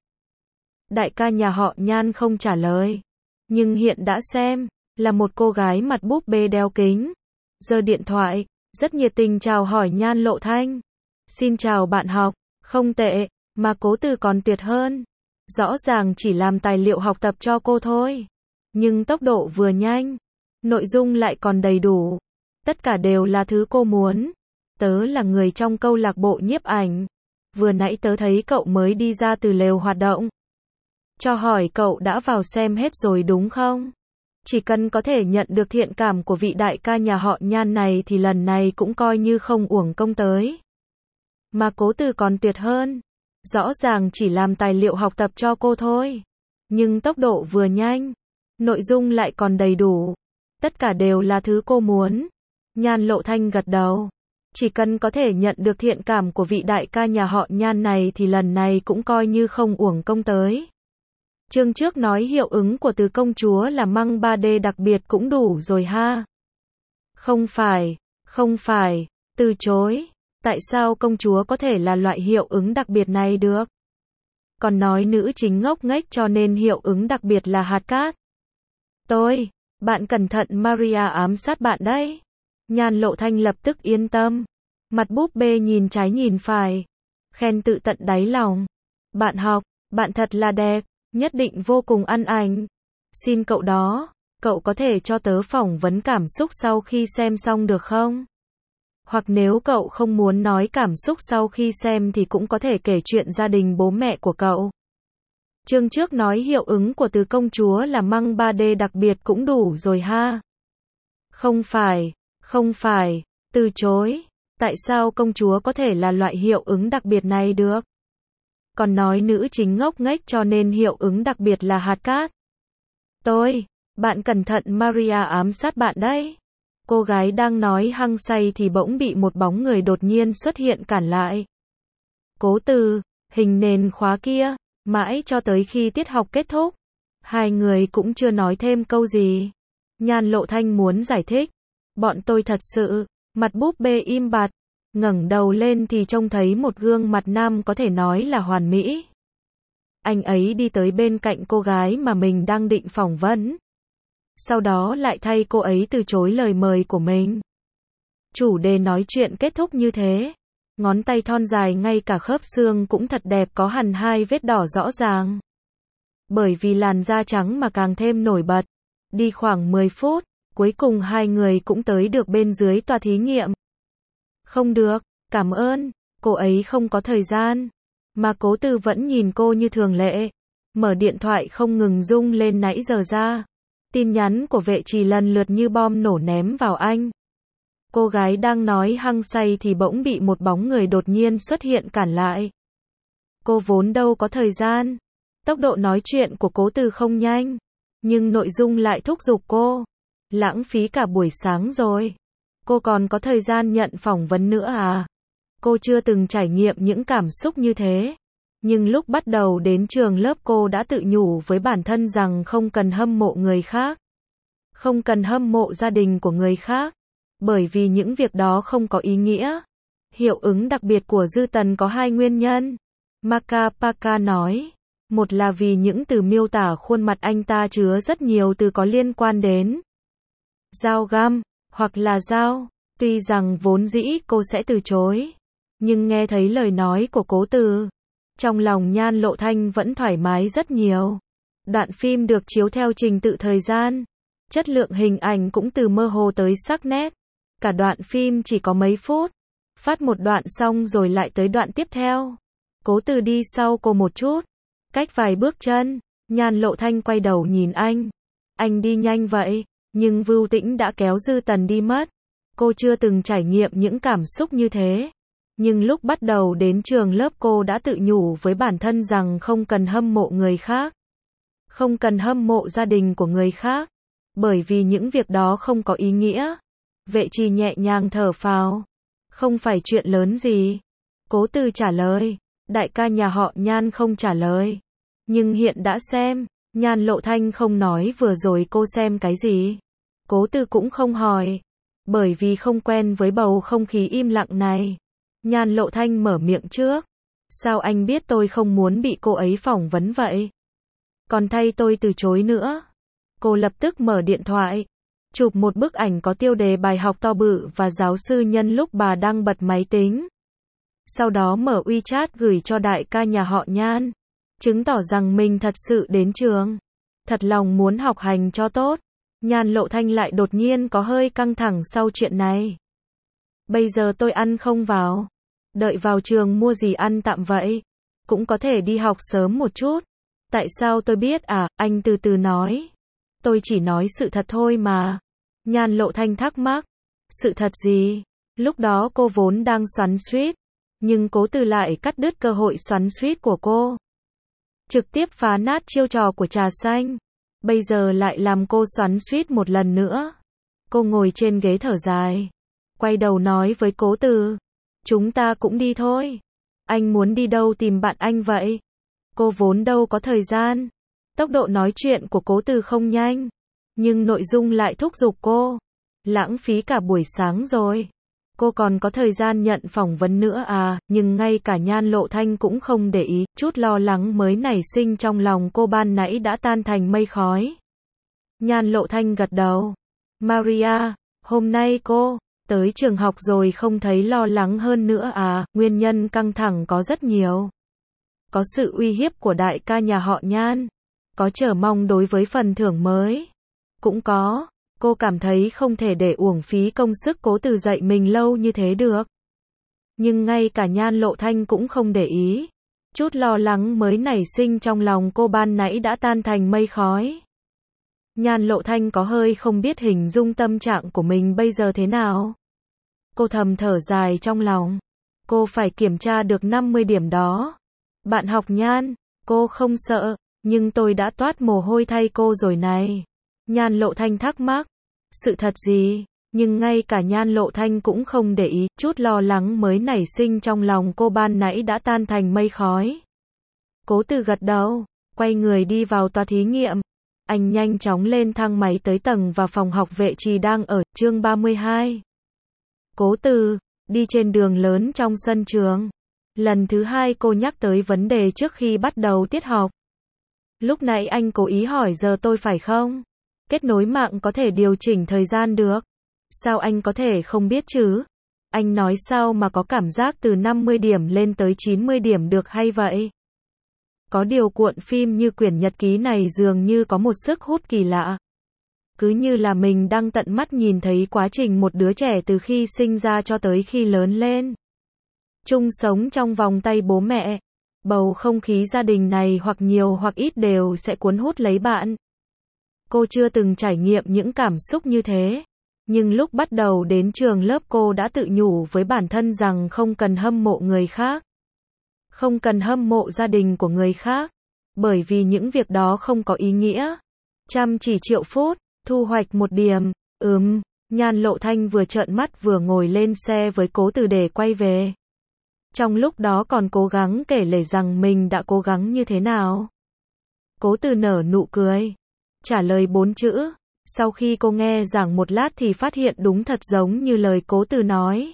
Đại ca nhà họ Nhan không trả lời. Nhưng hiện đã xem, là một cô gái mặt búp bê đeo kính. Giơ điện thoại, rất nhiệt tình chào hỏi Nhan Lộ Thanh. Xin chào bạn học, không tệ, mà Cố Từ còn tuyệt hơn. Rõ ràng chỉ làm tài liệu học tập cho cô thôi. Nhưng tốc độ vừa nhanh, nội dung lại còn đầy đủ. Tất cả đều là thứ cô muốn. Tớ là người trong câu lạc bộ nhiếp ảnh. Vừa nãy tớ thấy cậu mới đi ra từ lều hoạt động. Cho hỏi cậu đã vào xem hết rồi đúng không? Chỉ cần có thể nhận được thiện cảm của vị đại ca nhà họ Nhan này thì lần này cũng coi như không uổng công tới. Mà Cố Từ còn tuyệt hơn. Rõ ràng chỉ làm tài liệu học tập cho cô thôi. Nhưng tốc độ vừa nhanh, nội dung lại còn đầy đủ. Tất cả đều là thứ cô muốn. Nhan Lộ Thanh gật đầu. Chỉ cần có thể nhận được thiện cảm của vị đại ca nhà họ Nhan này thì lần này cũng coi như không uổng công tới. Chương trước nói hiệu ứng của từ công chúa là măng ba D đặc biệt cũng đủ rồi ha. Không phải, không phải, từ chối. Tại sao công chúa có thể là loại hiệu ứng đặc biệt này được? Còn nói nữ chính ngốc nghếch cho nên hiệu ứng đặc biệt là hạt cát. Tôi, bạn cẩn thận Maria ám sát bạn đấy. Nhan Lộ Thanh lập tức yên tâm. Mặt búp bê nhìn trái nhìn phải. Khen tự tận đáy lòng. Bạn học, bạn thật là đẹp, nhất định vô cùng ăn ảnh. Xin cậu đó, cậu có thể cho tớ phỏng vấn cảm xúc sau khi xem xong được không? Hoặc nếu cậu không muốn nói cảm xúc sau khi xem thì cũng có thể kể chuyện gia đình bố mẹ của cậu. Chương trước nói hiệu ứng của từ công chúa là măng ba D đặc biệt cũng đủ rồi ha. Không phải, không phải, từ chối. Tại sao công chúa có thể là loại hiệu ứng đặc biệt này được? Còn nói nữ chính ngốc nghếch cho nên hiệu ứng đặc biệt là hạt cát. Tôi, bạn cẩn thận Maria ám sát bạn đấy. Cô gái đang nói hăng say thì bỗng bị một bóng người đột nhiên xuất hiện cản lại. Cố Từ, hình nền khóa kia, mãi cho tới khi tiết học kết thúc. Hai người cũng chưa nói thêm câu gì. Nhan Lộ Thanh muốn giải thích. Bọn tôi thật sự, mặt búp bê im bặt. Ngẩng đầu lên thì trông thấy một gương mặt nam có thể nói là hoàn mỹ. Anh ấy đi tới bên cạnh cô gái mà mình đang định phỏng vấn. Sau đó lại thay cô ấy từ chối lời mời của mình. Chủ đề nói chuyện kết thúc như thế. Ngón tay thon dài ngay cả khớp xương cũng thật đẹp, có hẳn hai vết đỏ rõ ràng. Bởi vì làn da trắng mà càng thêm nổi bật. Đi khoảng mười phút, cuối cùng hai người cũng tới được bên dưới tòa thí nghiệm. Không được, cảm ơn, cô ấy không có thời gian. Mà Cố Từ vẫn nhìn cô như thường lệ. Mở điện thoại không ngừng rung lên nãy giờ ra. Tin nhắn của vệ trì lần lượt như bom nổ ném vào anh. Cô gái đang nói hăng say thì bỗng bị một bóng người đột nhiên xuất hiện cản lại. Cô vốn đâu có thời gian. Tốc độ nói chuyện của Cố Từ không nhanh. Nhưng nội dung lại thúc giục cô. Lãng phí cả buổi sáng rồi. Cô còn có thời gian nhận phỏng vấn nữa à? Cô chưa từng trải nghiệm những cảm xúc như thế. Nhưng lúc bắt đầu đến trường lớp cô đã tự nhủ với bản thân rằng không cần hâm mộ người khác. Không cần hâm mộ gia đình của người khác. Bởi vì những việc đó không có ý nghĩa. Hiệu ứng đặc biệt của Dư Tần có hai nguyên nhân. Maka Paka nói. Một là vì những từ miêu tả khuôn mặt anh ta chứa rất nhiều từ có liên quan đến dao găm, hoặc là dao. Tuy rằng vốn dĩ cô sẽ từ chối. Nhưng nghe thấy lời nói của Cố Từ. Trong lòng Nhan Lộ Thanh vẫn thoải mái rất nhiều. Đoạn phim được chiếu theo trình tự thời gian. Chất lượng hình ảnh cũng từ mơ hồ tới sắc nét. Cả đoạn phim chỉ có mấy phút. Phát một đoạn xong rồi lại tới đoạn tiếp theo. Cố Từ đi sau cô một chút. Cách vài bước chân. Nhan Lộ Thanh quay đầu nhìn anh. Anh đi nhanh vậy. Nhưng Vưu Tĩnh đã kéo Dư Tần đi mất. Cô chưa từng trải nghiệm những cảm xúc như thế. Nhưng lúc bắt đầu đến trường lớp cô đã tự nhủ với bản thân rằng không cần hâm mộ người khác. Không cần hâm mộ gia đình của người khác. Bởi vì những việc đó không có ý nghĩa. Vệ trì nhẹ nhàng thở phào. Không phải chuyện lớn gì. Cố Từ trả lời. Đại ca nhà họ Nhan không trả lời. Nhưng hiện đã xem. Nhan Lộ Thanh không nói vừa rồi cô xem cái gì. Cố Từ cũng không hỏi. Bởi vì không quen với bầu không khí im lặng này. Nhan Lộ Thanh mở miệng trước. Sao anh biết tôi không muốn bị cô ấy phỏng vấn vậy? Còn thay tôi từ chối nữa. Cô lập tức mở điện thoại. Chụp một bức ảnh có tiêu đề bài học to bự và giáo sư nhân lúc bà đang bật máy tính. Sau đó mở WeChat gửi cho đại ca nhà họ Nhan. Chứng tỏ rằng mình thật sự đến trường. Thật lòng muốn học hành cho tốt. Nhan Lộ Thanh lại đột nhiên có hơi căng thẳng sau chuyện này. Bây giờ tôi ăn không vào. Đợi vào trường mua gì ăn tạm vậy. Cũng có thể đi học sớm một chút. Tại sao tôi biết à, anh từ từ nói. Tôi chỉ nói sự thật thôi mà. Nhan Lộ Thanh thắc mắc. Sự thật gì? Lúc đó cô vốn đang xoắn xuýt. Nhưng Cố Từ lại cắt đứt cơ hội xoắn xuýt của cô. Trực tiếp phá nát chiêu trò của trà xanh. Bây giờ lại làm cô xoắn xuýt một lần nữa. Cô ngồi trên ghế thở dài. Quay đầu nói với Cố Từ. Chúng ta cũng đi thôi. Anh muốn đi đâu tìm bạn anh vậy? Cô vốn đâu có thời gian. Tốc độ nói chuyện của Cố Từ không nhanh, nhưng nội dung lại thúc giục cô. Lãng phí cả buổi sáng rồi. Cô còn có thời gian nhận phỏng vấn nữa à, nhưng ngay cả Nhan Lộ Thanh cũng không để ý, chút lo lắng mới nảy sinh trong lòng cô ban nãy đã tan thành mây khói. Nhan Lộ Thanh gật đầu. Maria, hôm nay cô tới trường học rồi không thấy lo lắng hơn nữa à, nguyên nhân căng thẳng có rất nhiều. Có sự uy hiếp của đại ca nhà họ Nhan, có chờ mong đối với phần thưởng mới, cũng có, cô cảm thấy không thể để uổng phí công sức Cố Từ dạy mình lâu như thế được. Nhưng ngay cả Nhan Lộ Thanh cũng không để ý. Chút lo lắng mới nảy sinh trong lòng cô ban nãy đã tan thành mây khói. Nhan Lộ Thanh có hơi không biết hình dung tâm trạng của mình bây giờ thế nào. Cô thầm thở dài trong lòng. Cô phải kiểm tra được năm mươi điểm đó. Bạn học Nhan, cô không sợ, nhưng tôi đã toát mồ hôi thay cô rồi này. Nhan Lộ Thanh thắc mắc. Sự thật gì? Nhưng ngay cả Nhan Lộ Thanh cũng không để ý, chút lo lắng mới nảy sinh trong lòng cô ban nãy đã tan thành mây khói. Cố Từ gật đầu, quay người đi vào tòa thí nghiệm. Anh nhanh chóng lên thang máy tới tầng và phòng học vệ trì đang ở, chương ba mươi hai. Cố Từ, đi trên đường lớn trong sân trường. Lần thứ hai cô nhắc tới vấn đề trước khi bắt đầu tiết học. Lúc nãy anh cố ý hỏi giờ tôi phải không? Kết nối mạng có thể điều chỉnh thời gian được. Sao anh có thể không biết chứ? Anh nói sao mà có cảm giác từ năm mươi điểm lên tới chín mươi điểm được hay vậy? Có điều cuộn phim như quyển nhật ký này dường như có một sức hút kỳ lạ. Cứ như là mình đang tận mắt nhìn thấy quá trình một đứa trẻ từ khi sinh ra cho tới khi lớn lên. Chung sống trong vòng tay bố mẹ. Bầu không khí gia đình này hoặc nhiều hoặc ít đều sẽ cuốn hút lấy bạn. Cô chưa từng trải nghiệm những cảm xúc như thế. Nhưng lúc bắt đầu đến trường lớp cô đã tự nhủ với bản thân rằng không cần hâm mộ người khác. Không cần hâm mộ gia đình của người khác. Bởi vì những việc đó không có ý nghĩa. Chăm chỉ triệu phút, thu hoạch một điểm. Ừm, Nhan Lộ Thanh vừa trợn mắt vừa ngồi lên xe với Cố Từ để quay về. Trong lúc đó còn cố gắng kể lể rằng mình đã cố gắng như thế nào. Cố Từ nở nụ cười. Trả lời bốn chữ. Sau khi cô nghe giảng một lát thì phát hiện đúng thật giống như lời Cố Từ nói.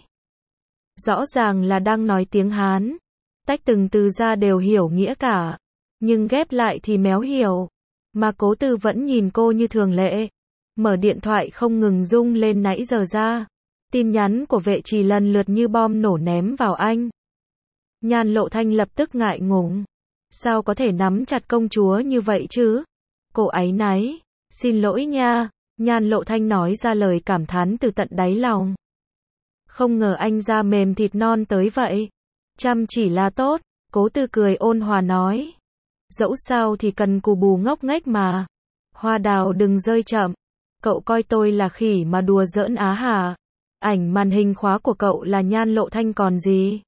Rõ ràng là đang nói tiếng Hán. Tách từng từ ra đều hiểu nghĩa cả. Nhưng ghép lại thì méo hiểu. Mà Cố Từ vẫn nhìn cô như thường lệ. Mở điện thoại không ngừng rung lên nãy giờ ra. Tin nhắn của vệ trì lần lượt như bom nổ ném vào anh. Nhan Lộ Thanh lập tức ngại ngùng. Sao có thể nắm chặt công chúa như vậy chứ? Cô áy náy. Xin lỗi nha. Nhan Lộ Thanh nói ra lời cảm thán từ tận đáy lòng. Không ngờ anh da mềm thịt non tới vậy. Chăm chỉ là tốt. Cố Từ cười ôn hòa nói. Dẫu sao thì cần cù bù ngốc nghếch mà. Hoa đào đừng rơi chậm. Cậu coi tôi là khỉ mà đùa giỡn á hả? Ảnh màn hình khóa của cậu là Nhan Lộ Thanh còn gì?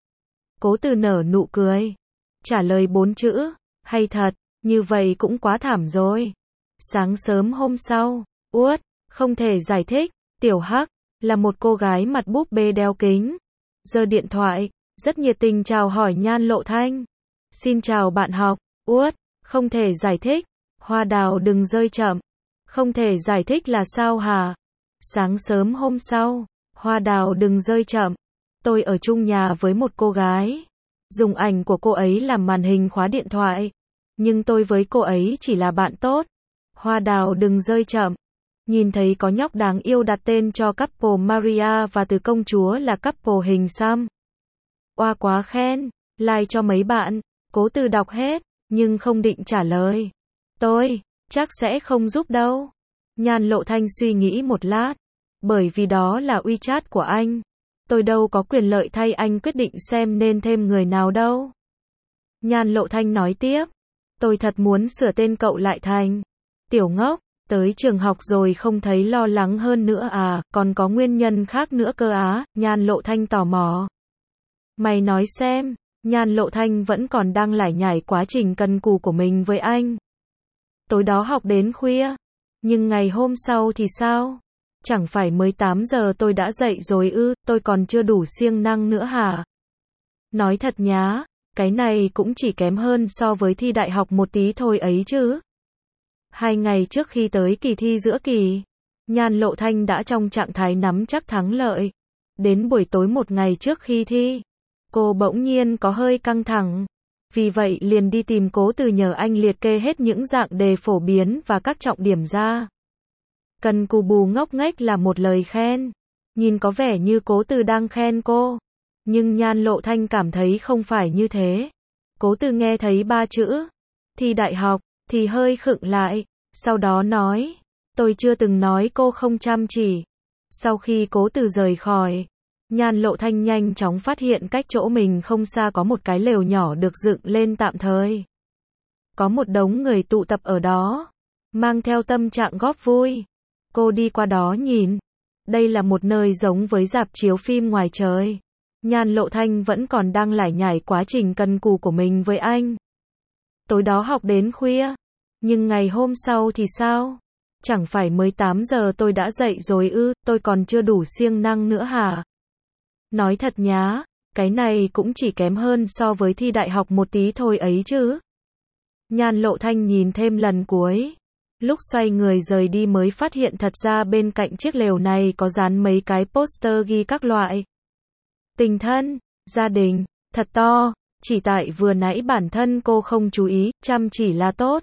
Cố Từ nở nụ cười. Trả lời bốn chữ. Hay thật, như vậy cũng quá thảm rồi. Sáng sớm hôm sau, Uất, không thể giải thích, Tiểu Hắc, là một cô gái mặt búp bê đeo kính. Giơ điện thoại, rất nhiệt tình chào hỏi Nhan Lộ Thanh. Xin chào bạn học, Uất, không thể giải thích. Hoa đào đừng rơi chậm. Không thể giải thích là sao hả? Sáng sớm hôm sau, hoa đào đừng rơi chậm. Tôi ở chung nhà với một cô gái. Dùng ảnh của cô ấy làm màn hình khóa điện thoại. Nhưng tôi với cô ấy chỉ là bạn tốt. Hoa đào đừng rơi chậm. Nhìn thấy có nhóc đáng yêu đặt tên cho couple Maria và từ công chúa là couple hình xăm. Oa quá khen. Like cho mấy bạn. Cố Từ đọc hết, nhưng không định trả lời. Tôi, chắc sẽ không giúp đâu. Nhan Lộ Thanh suy nghĩ một lát. Bởi vì đó là WeChat của anh. Tôi đâu có quyền lợi thay anh quyết định xem nên thêm người nào đâu. Nhan Lộ Thanh nói tiếp. Tôi thật muốn sửa tên cậu lại thành Tiểu Ngốc. Tới trường học rồi không thấy lo lắng hơn nữa à, còn có nguyên nhân khác nữa cơ á, Nhan Lộ Thanh tò mò. Mày nói xem. Nhan Lộ Thanh vẫn còn đang lải nhải quá trình cần cù của mình với anh. Tối đó học đến khuya. Nhưng ngày hôm sau thì sao? Chẳng phải mới tám giờ tôi đã dậy rồi ư, tôi còn chưa đủ siêng năng nữa hả? Nói thật nhá, cái này cũng chỉ kém hơn so với thi đại học một tí thôi ấy chứ. Hai ngày trước khi tới kỳ thi giữa kỳ, Nhan Lộ Thanh đã trong trạng thái nắm chắc thắng lợi. Đến buổi tối một ngày trước khi thi, cô bỗng nhiên có hơi căng thẳng. Vì vậy liền đi tìm Cố Từ nhờ anh liệt kê hết những dạng đề phổ biến và các trọng điểm ra. Cần cù bù ngốc nghếch là một lời khen. Nhìn có vẻ như Cố Từ đang khen cô. Nhưng Nhan Lộ Thanh cảm thấy không phải như thế. Cố Từ nghe thấy ba chữ thi đại học thì hơi khựng lại. Sau đó nói, tôi chưa từng nói cô không chăm chỉ. Sau khi Cố Từ rời khỏi, Nhan Lộ Thanh nhanh chóng phát hiện cách chỗ mình không xa có một cái lều nhỏ được dựng lên tạm thời. Có một đống người tụ tập ở đó, mang theo tâm trạng góp vui. Cô đi qua đó nhìn. Đây là một nơi giống với rạp chiếu phim ngoài trời. Nhan Lộ Thanh vẫn còn đang lải nhải quá trình cần cù của mình với anh. Tối đó học đến khuya. Nhưng ngày hôm sau thì sao? Chẳng phải mới tám giờ tôi đã dậy rồi ư, tôi còn chưa đủ siêng năng nữa hả? Nói thật nhá, cái này cũng chỉ kém hơn so với thi đại học một tí thôi ấy chứ. Nhan Lộ Thanh nhìn thêm lần cuối. Lúc xoay người rời đi mới phát hiện thật ra bên cạnh chiếc lều này có dán mấy cái poster ghi các loại tình thân, gia đình, thật to, chỉ tại vừa nãy bản thân cô không chú ý, chăm chỉ là tốt.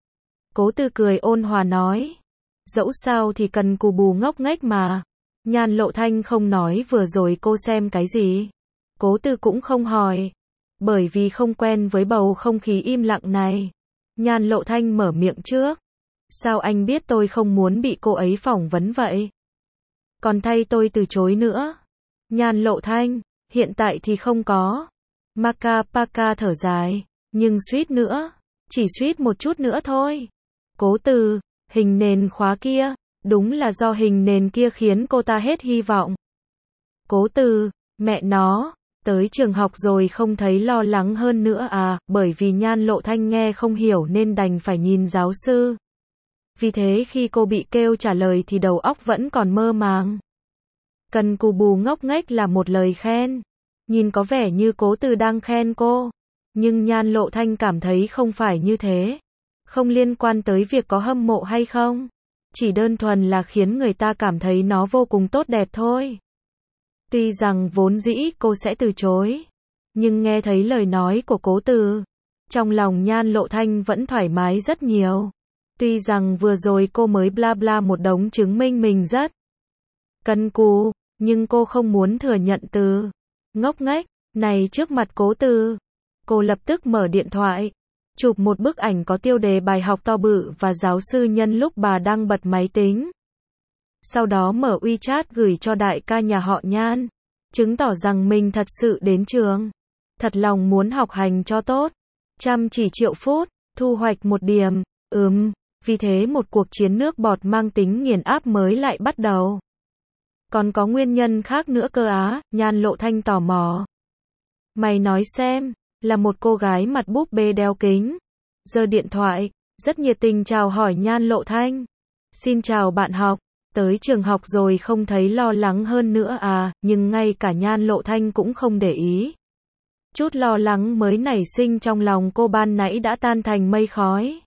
Cố Từ cười ôn hòa nói, dẫu sao thì cần cù bù ngốc nghếch mà. Nhan Lộ Thanh không nói vừa rồi cô xem cái gì. Cố Từ cũng không hỏi, bởi vì không quen với bầu không khí im lặng này. Nhan Lộ Thanh mở miệng trước. Sao anh biết tôi không muốn bị cô ấy phỏng vấn vậy? Còn thay tôi từ chối nữa. Nhan Lộ Thanh, hiện tại thì không có. Maka Paka thở dài, nhưng suýt nữa, chỉ suýt một chút nữa thôi. Cố Từ, hình nền khóa kia, đúng là do hình nền kia khiến cô ta hết hy vọng. Cố Từ, mẹ nó, tới trường học rồi không thấy lo lắng hơn nữa à, bởi vì Nhan Lộ Thanh nghe không hiểu nên đành phải nhìn giáo sư. Vì thế khi cô bị kêu trả lời thì đầu óc vẫn còn mơ màng. Cần cù bù ngốc nghếch là một lời khen. Nhìn có vẻ như Cố Từ đang khen cô. Nhưng Nhan Lộ Thanh cảm thấy không phải như thế. Không liên quan tới việc có hâm mộ hay không. Chỉ đơn thuần là khiến người ta cảm thấy nó vô cùng tốt đẹp thôi. Tuy rằng vốn dĩ cô sẽ từ chối. Nhưng nghe thấy lời nói của Cố Từ, trong lòng Nhan Lộ Thanh vẫn thoải mái rất nhiều. Tuy rằng vừa rồi cô mới bla bla một đống chứng minh mình rất cần cù, nhưng cô không muốn thừa nhận từ ngốc nghếch này trước mặt Cố Từ. Cô lập tức mở điện thoại, chụp một bức ảnh có tiêu đề bài học to bự và giáo sư nhân lúc bà đang bật máy tính. Sau đó mở WeChat gửi cho đại ca nhà họ Nhan, chứng tỏ rằng mình thật sự đến trường, thật lòng muốn học hành cho tốt, chăm chỉ triệu phút, thu hoạch một điểm. Ừm, vì thế một cuộc chiến nước bọt mang tính nghiền áp mới lại bắt đầu. Còn có nguyên nhân khác nữa cơ á, Nhan Lộ Thanh tò mò. Mày nói xem, là một cô gái mặt búp bê đeo kính, giơ điện thoại, rất nhiệt tình chào hỏi Nhan Lộ Thanh. Xin chào bạn học, tới trường học rồi không thấy lo lắng hơn nữa à, nhưng ngay cả Nhan Lộ Thanh cũng không để ý. Chút lo lắng mới nảy sinh trong lòng cô ban nãy đã tan thành mây khói.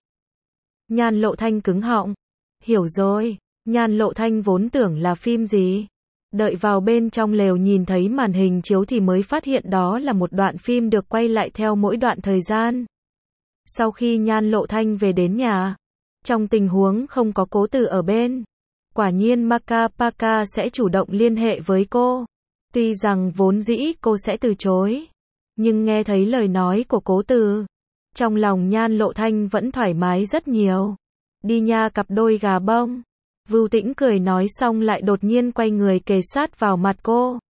Nhan Lộ Thanh cứng họng. Hiểu rồi, Nhan Lộ Thanh vốn tưởng là phim gì. Đợi vào bên trong lều nhìn thấy màn hình chiếu thì mới phát hiện đó là một đoạn phim được quay lại theo mỗi đoạn thời gian. Sau khi Nhan Lộ Thanh về đến nhà, trong tình huống không có Cố Từ ở bên, quả nhiên Maka Paka sẽ chủ động liên hệ với cô. Tuy rằng vốn dĩ cô sẽ từ chối, nhưng nghe thấy lời nói của Cố Từ, trong lòng Nhan Lộ Thanh vẫn thoải mái rất nhiều. Đi nha cặp đôi gà bông. Vưu Tĩnh cười nói xong lại đột nhiên quay người kề sát vào mặt cô.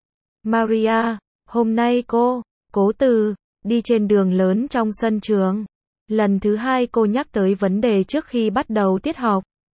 Maria, hôm nay cô, Cố Từ, đi trên đường lớn trong sân trường. Lần thứ hai cô nhắc tới vấn đề trước khi bắt đầu tiết học.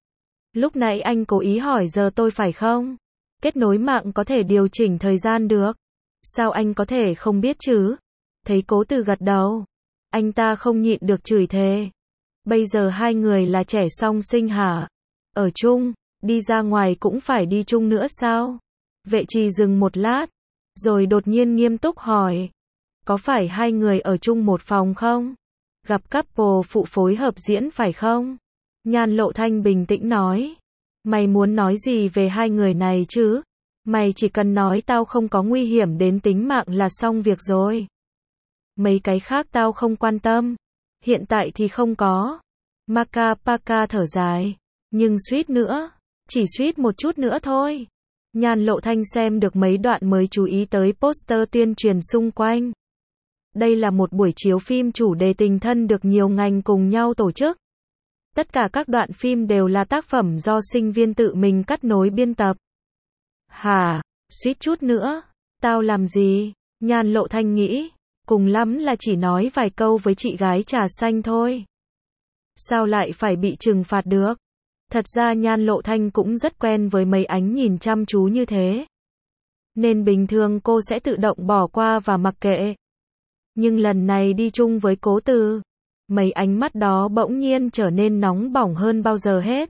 Lúc nãy anh cố ý hỏi giờ tôi phải không? Kết nối mạng có thể điều chỉnh thời gian được. Sao anh có thể không biết chứ? Thấy Cố Từ gật đầu, anh ta không nhịn được chửi thề. Bây giờ hai người là trẻ song sinh hả? Ở chung, đi ra ngoài cũng phải đi chung nữa sao? Vệ trì dừng một lát, rồi đột nhiên nghiêm túc hỏi. Có phải hai người ở chung một phòng không? Gặp couple phụ phối hợp diễn phải không? Nhan Lộ Thanh bình tĩnh nói. Mày muốn nói gì về hai người này chứ? Mày chỉ cần nói tao không có nguy hiểm đến tính mạng là xong việc rồi. Mấy cái khác tao không quan tâm. Hiện tại thì không có. Makapaka thở dài. Nhưng suýt nữa. Chỉ suýt một chút nữa thôi. Nhan Lộ Thanh xem được mấy đoạn mới chú ý tới poster tuyên truyền xung quanh. Đây là một buổi chiếu phim chủ đề tình thân được nhiều ngành cùng nhau tổ chức. Tất cả các đoạn phim đều là tác phẩm do sinh viên tự mình cắt nối biên tập. Hả? Suýt chút nữa. Tao làm gì? Nhan Lộ Thanh nghĩ. Cùng lắm là chỉ nói vài câu với chị gái trà xanh thôi. Sao lại phải bị trừng phạt được? Thật ra Nhan Lộ Thanh cũng rất quen với mấy ánh nhìn chăm chú như thế. Nên bình thường cô sẽ tự động bỏ qua và mặc kệ. Nhưng lần này đi chung với Cố Từ, mấy ánh mắt đó bỗng nhiên trở nên nóng bỏng hơn bao giờ hết.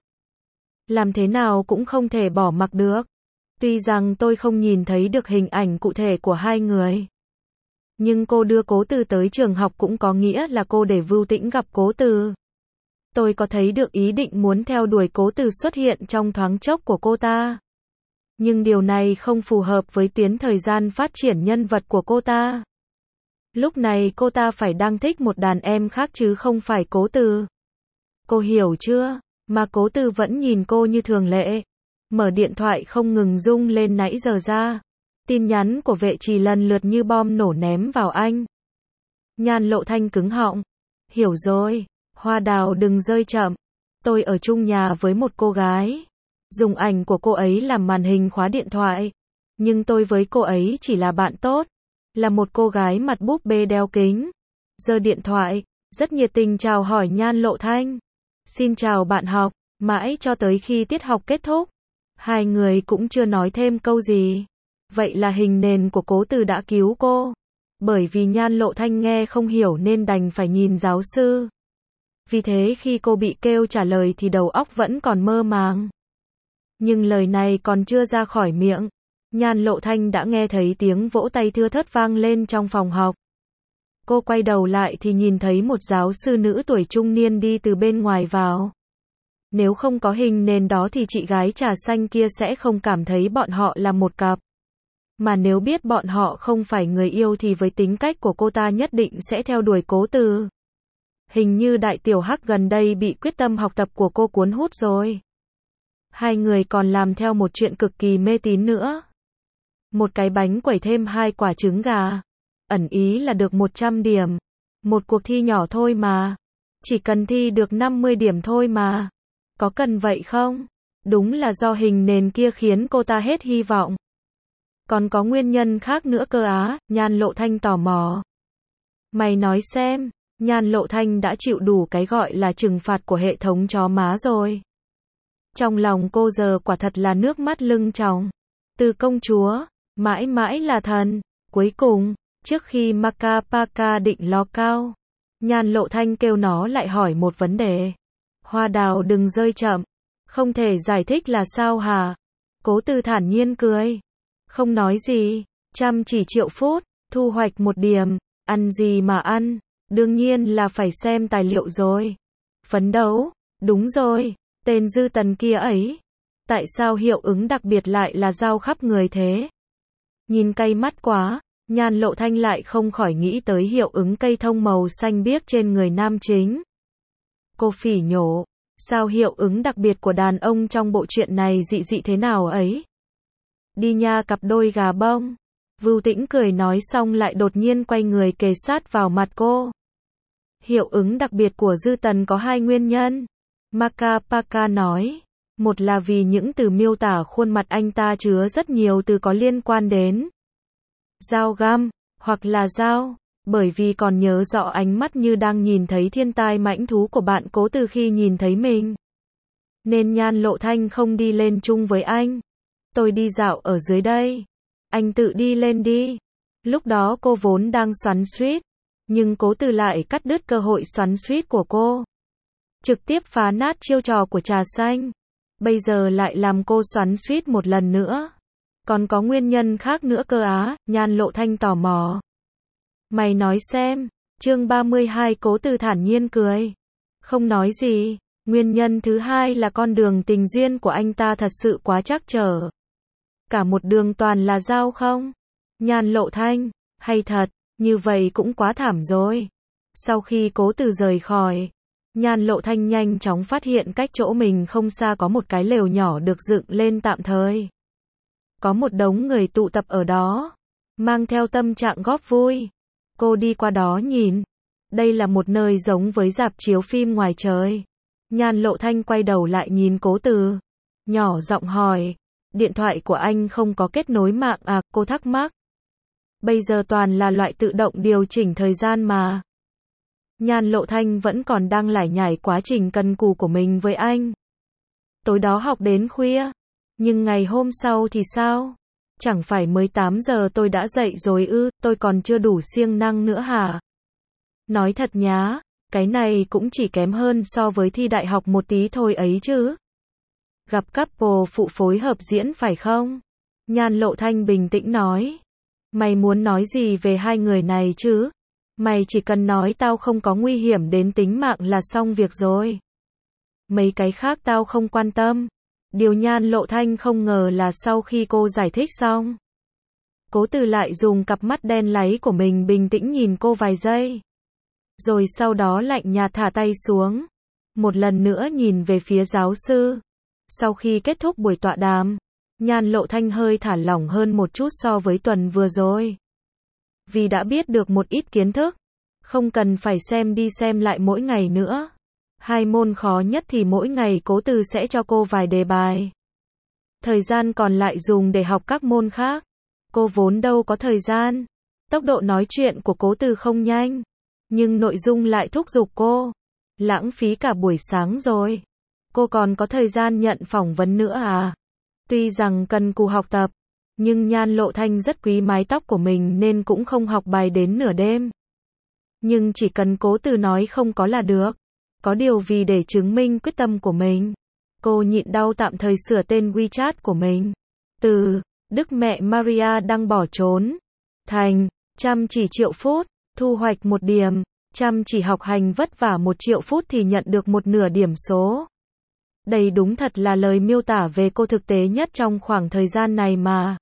Làm thế nào cũng không thể bỏ mặc được. Tuy rằng tôi không nhìn thấy được hình ảnh cụ thể của hai người. Nhưng cô đưa Cố Từ tới trường học cũng có nghĩa là cô để Vưu Tĩnh gặp Cố Từ. Tôi có thấy được ý định muốn theo đuổi Cố Từ xuất hiện trong thoáng chốc của cô ta. Nhưng điều này không phù hợp với tuyến thời gian phát triển nhân vật của cô ta. Lúc này cô ta phải đang thích một đàn em khác chứ không phải Cố Từ. Cô hiểu chưa? Mà Cố Từ vẫn nhìn cô như thường lệ. Mở điện thoại không ngừng rung lên nãy giờ ra. Tin nhắn của vệ trì lần lượt như bom nổ ném vào anh. Nhan Lộ Thanh cứng họng. Hiểu rồi. Hoa Đào đừng rơi chậm. Tôi ở chung nhà với một cô gái. Dùng ảnh của cô ấy làm màn hình khóa điện thoại. Nhưng tôi với cô ấy chỉ là bạn tốt. Là một cô gái mặt búp bê đeo kính. Giơ điện thoại, rất nhiệt tình chào hỏi Nhan Lộ Thanh. Xin chào bạn học. Mãi cho tới khi tiết học kết thúc. Hai người cũng chưa nói thêm câu gì. Vậy là hình nền của Cố Từ đã cứu cô. Bởi vì Nhan Lộ Thanh nghe không hiểu nên đành phải nhìn giáo sư. Vì thế khi cô bị kêu trả lời thì đầu óc vẫn còn mơ màng. Nhưng lời này còn chưa ra khỏi miệng. Nhan Lộ Thanh đã nghe thấy tiếng vỗ tay thưa thớt vang lên trong phòng học. Cô quay đầu lại thì nhìn thấy một giáo sư nữ tuổi trung niên đi từ bên ngoài vào. Nếu không có hình nền đó thì chị gái trà xanh kia sẽ không cảm thấy bọn họ là một cặp. Mà nếu biết bọn họ không phải người yêu thì với tính cách của cô ta nhất định sẽ theo đuổi Cố Từ. Hình như Đại Tiểu Hắc gần đây bị quyết tâm học tập của cô cuốn hút rồi. Hai người còn làm theo một chuyện cực kỳ mê tín nữa. Một cái bánh quẩy thêm hai quả trứng gà. Ẩn ý là được một trăm điểm. Một cuộc thi nhỏ thôi mà. Chỉ cần thi được năm mươi điểm thôi mà. Có cần vậy không? Đúng là do hình nền kia khiến cô ta hết hy vọng. Còn có nguyên nhân khác nữa cơ á, Nhan Lộ Thanh tò mò. Mày nói xem, Nhan Lộ Thanh đã chịu đủ cái gọi là trừng phạt của hệ thống chó má rồi. Trong lòng cô giờ quả thật là nước mắt lưng tròng. Từ công chúa, mãi mãi là thần. Cuối cùng, trước khi Makapaka định ló cao, Nhan Lộ Thanh kêu nó lại hỏi một vấn đề. Hoa Đào đừng rơi chậm. Không thể giải thích là sao hả? Cố Từ thản nhiên cười. Không nói gì. Chăm chỉ triệu phút, thu hoạch một điểm. Ăn gì mà ăn? Đương nhiên là phải xem tài liệu rồi. Phấn đấu. Đúng rồi. Tên Dư Tần kia ấy. Tại sao hiệu ứng đặc biệt lại là dao khắp người thế? Nhìn cay mắt quá. Nhan Lộ Thanh lại không khỏi nghĩ tới hiệu ứng cây thông màu xanh biếc trên người nam chính. Cô phỉ nhổ. Sao hiệu ứng đặc biệt của đàn ông trong bộ truyện này dị dị thế nào ấy? Đi nha cặp đôi gà bông. Vưu Tĩnh cười nói xong lại đột nhiên quay người kề sát vào mặt cô. Hiệu ứng đặc biệt của Dư Tần có hai nguyên nhân. Makapaka nói. Một là vì những từ miêu tả khuôn mặt anh ta chứa rất nhiều từ có liên quan đến dao găm, hoặc là dao. Bởi vì còn nhớ rõ ánh mắt như đang nhìn thấy thiên tai mãnh thú của bạn Cố Từ khi nhìn thấy mình. Nên Nhan Lộ Thanh không đi lên chung với anh. Tôi đi dạo ở dưới đây. Anh tự đi lên đi. Lúc đó cô vốn đang xoắn xuýt. Nhưng Cố Từ lại cắt đứt cơ hội xoắn xuýt của cô. Trực tiếp phá nát chiêu trò của trà xanh. Bây giờ lại làm cô xoắn xuýt một lần nữa. Còn có nguyên nhân khác nữa cơ á, Nhan Lộ Thanh tò mò. Mày nói xem. Chương ba mươi hai Cố Từ thản nhiên cười. Không nói gì. Nguyên nhân thứ hai là con đường tình duyên của anh ta thật sự quá trắc trở. Cả một đường toàn là dao không? Nhan Lộ Thanh, hay thật, như vậy cũng quá thảm rồi. Sau khi Cố Từ rời khỏi, Nhan Lộ Thanh nhanh chóng phát hiện cách chỗ mình không xa có một cái lều nhỏ được dựng lên tạm thời. Có một đống người tụ tập ở đó, mang theo tâm trạng góp vui. Cô đi qua đó nhìn. Đây là một nơi giống với rạp chiếu phim ngoài trời. Nhan Lộ Thanh quay đầu lại nhìn Cố Từ, nhỏ giọng hỏi, điện thoại của anh không có kết nối mạng à? Cô thắc mắc. Bây giờ toàn là loại tự động điều chỉnh thời gian mà. Nhan Lộ Thanh vẫn còn đang lải nhải quá trình cần cù của mình với anh. Tối đó học đến khuya, nhưng ngày hôm sau thì sao? Chẳng phải mới tám giờ tôi đã dậy rồi ư, tôi còn chưa đủ siêng năng nữa hả? Nói thật nhá, cái này cũng chỉ kém hơn so với thi đại học một tí thôi ấy chứ. Gặp couple phụ phối hợp diễn phải không? Nhan Lộ Thanh bình tĩnh nói. Mày muốn nói gì về hai người này chứ? Mày chỉ cần nói tao không có nguy hiểm đến tính mạng là xong việc rồi. Mấy cái khác tao không quan tâm. Điều Nhan Lộ Thanh không ngờ là sau khi cô giải thích xong, Cố Từ lại dùng cặp mắt đen láy của mình bình tĩnh nhìn cô vài giây. Rồi sau đó lạnh nhạt thả tay xuống. Một lần nữa nhìn về phía giáo sư. Sau khi kết thúc buổi tọa đàm, Nhan Lộ Thanh hơi thả lỏng hơn một chút so với tuần vừa rồi. Vì đã biết được một ít kiến thức, không cần phải xem đi xem lại mỗi ngày nữa. Hai môn khó nhất thì mỗi ngày Cố Từ sẽ cho cô vài đề bài. Thời gian còn lại dùng để học các môn khác. Cô vốn đâu có thời gian. Tốc độ nói chuyện của Cố Từ không nhanh, nhưng nội dung lại thúc giục cô. Lãng phí cả buổi sáng rồi. Cô còn có thời gian nhận phỏng vấn nữa à? Tuy rằng cần cù học tập, nhưng Nhan Lộ Thanh rất quý mái tóc của mình nên cũng không học bài đến nửa đêm. Nhưng chỉ cần Cố Từ nói không có là được. Có điều vì để chứng minh quyết tâm của mình, cô nhịn đau tạm thời sửa tên WeChat của mình. Từ Đức Mẹ Maria đang bỏ trốn thành chăm chỉ triệu phút, thu hoạch một điểm. Chăm chỉ học hành vất vả một triệu phút thì nhận được một nửa điểm số. Đây đúng thật là lời miêu tả về cô thực tế nhất trong khoảng thời gian này mà.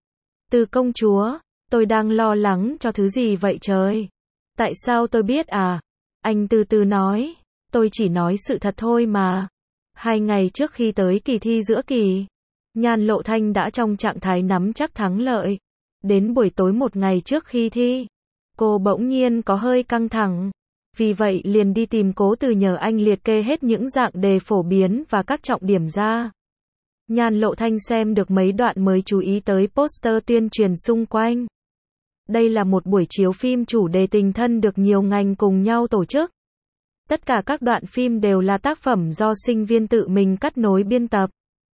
Từ công chúa, tôi đang lo lắng cho thứ gì vậy trời? Tại sao tôi biết à? Anh từ từ nói, tôi chỉ nói sự thật thôi mà. Hai ngày trước khi tới kỳ thi giữa kỳ, Nhan Lộ Thanh đã trong trạng thái nắm chắc thắng lợi. Đến buổi tối một ngày trước khi thi, cô bỗng nhiên có hơi căng thẳng. Vì vậy liền đi tìm Cố Từ nhờ anh liệt kê hết những dạng đề phổ biến và các trọng điểm ra. Nhan Lộ Thanh xem được mấy đoạn mới chú ý tới poster tuyên truyền xung quanh. Đây là một buổi chiếu phim chủ đề tình thân được nhiều ngành cùng nhau tổ chức. Tất cả các đoạn phim đều là tác phẩm do sinh viên tự mình cắt nối biên tập.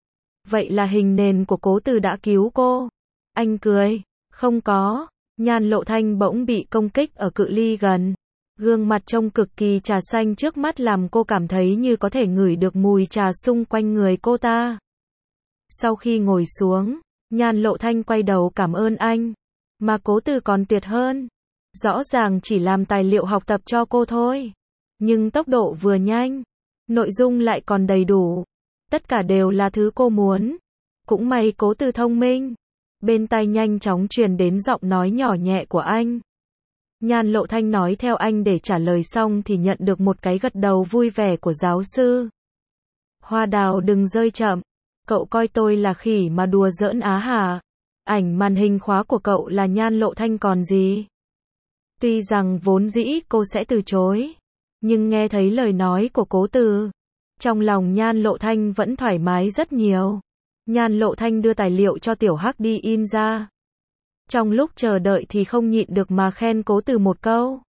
Vậy là hình nền của Cố Từ đã cứu cô. Anh cười. Không có. Nhan Lộ Thanh bỗng bị công kích ở cự ly gần. Gương mặt trông cực kỳ trà xanh trước mắt làm cô cảm thấy như có thể ngửi được mùi trà xung quanh người cô ta. Sau khi ngồi xuống, Nhan Lộ Thanh quay đầu cảm ơn anh. Mà Cố Từ còn tuyệt hơn. Rõ ràng chỉ làm tài liệu học tập cho cô thôi. Nhưng tốc độ vừa nhanh, nội dung lại còn đầy đủ. Tất cả đều là thứ cô muốn. Cũng may Cố Từ thông minh. Bên tai nhanh chóng truyền đến giọng nói nhỏ nhẹ của anh. Nhan Lộ Thanh nói theo anh để trả lời xong thì nhận được một cái gật đầu vui vẻ của giáo sư. Hoa Đào đừng rơi chậm. Cậu coi tôi là khỉ mà đùa giỡn á hả? Ảnh màn hình khóa của cậu là Nhan Lộ Thanh còn gì? Tuy rằng vốn dĩ cô sẽ từ chối, nhưng nghe thấy lời nói của Cố Từ, trong lòng Nhan Lộ Thanh vẫn thoải mái rất nhiều. Nhan Lộ Thanh đưa tài liệu cho Tiểu Hắc đi in ra. Trong lúc chờ đợi thì không nhịn được mà khen Cố Từ một câu.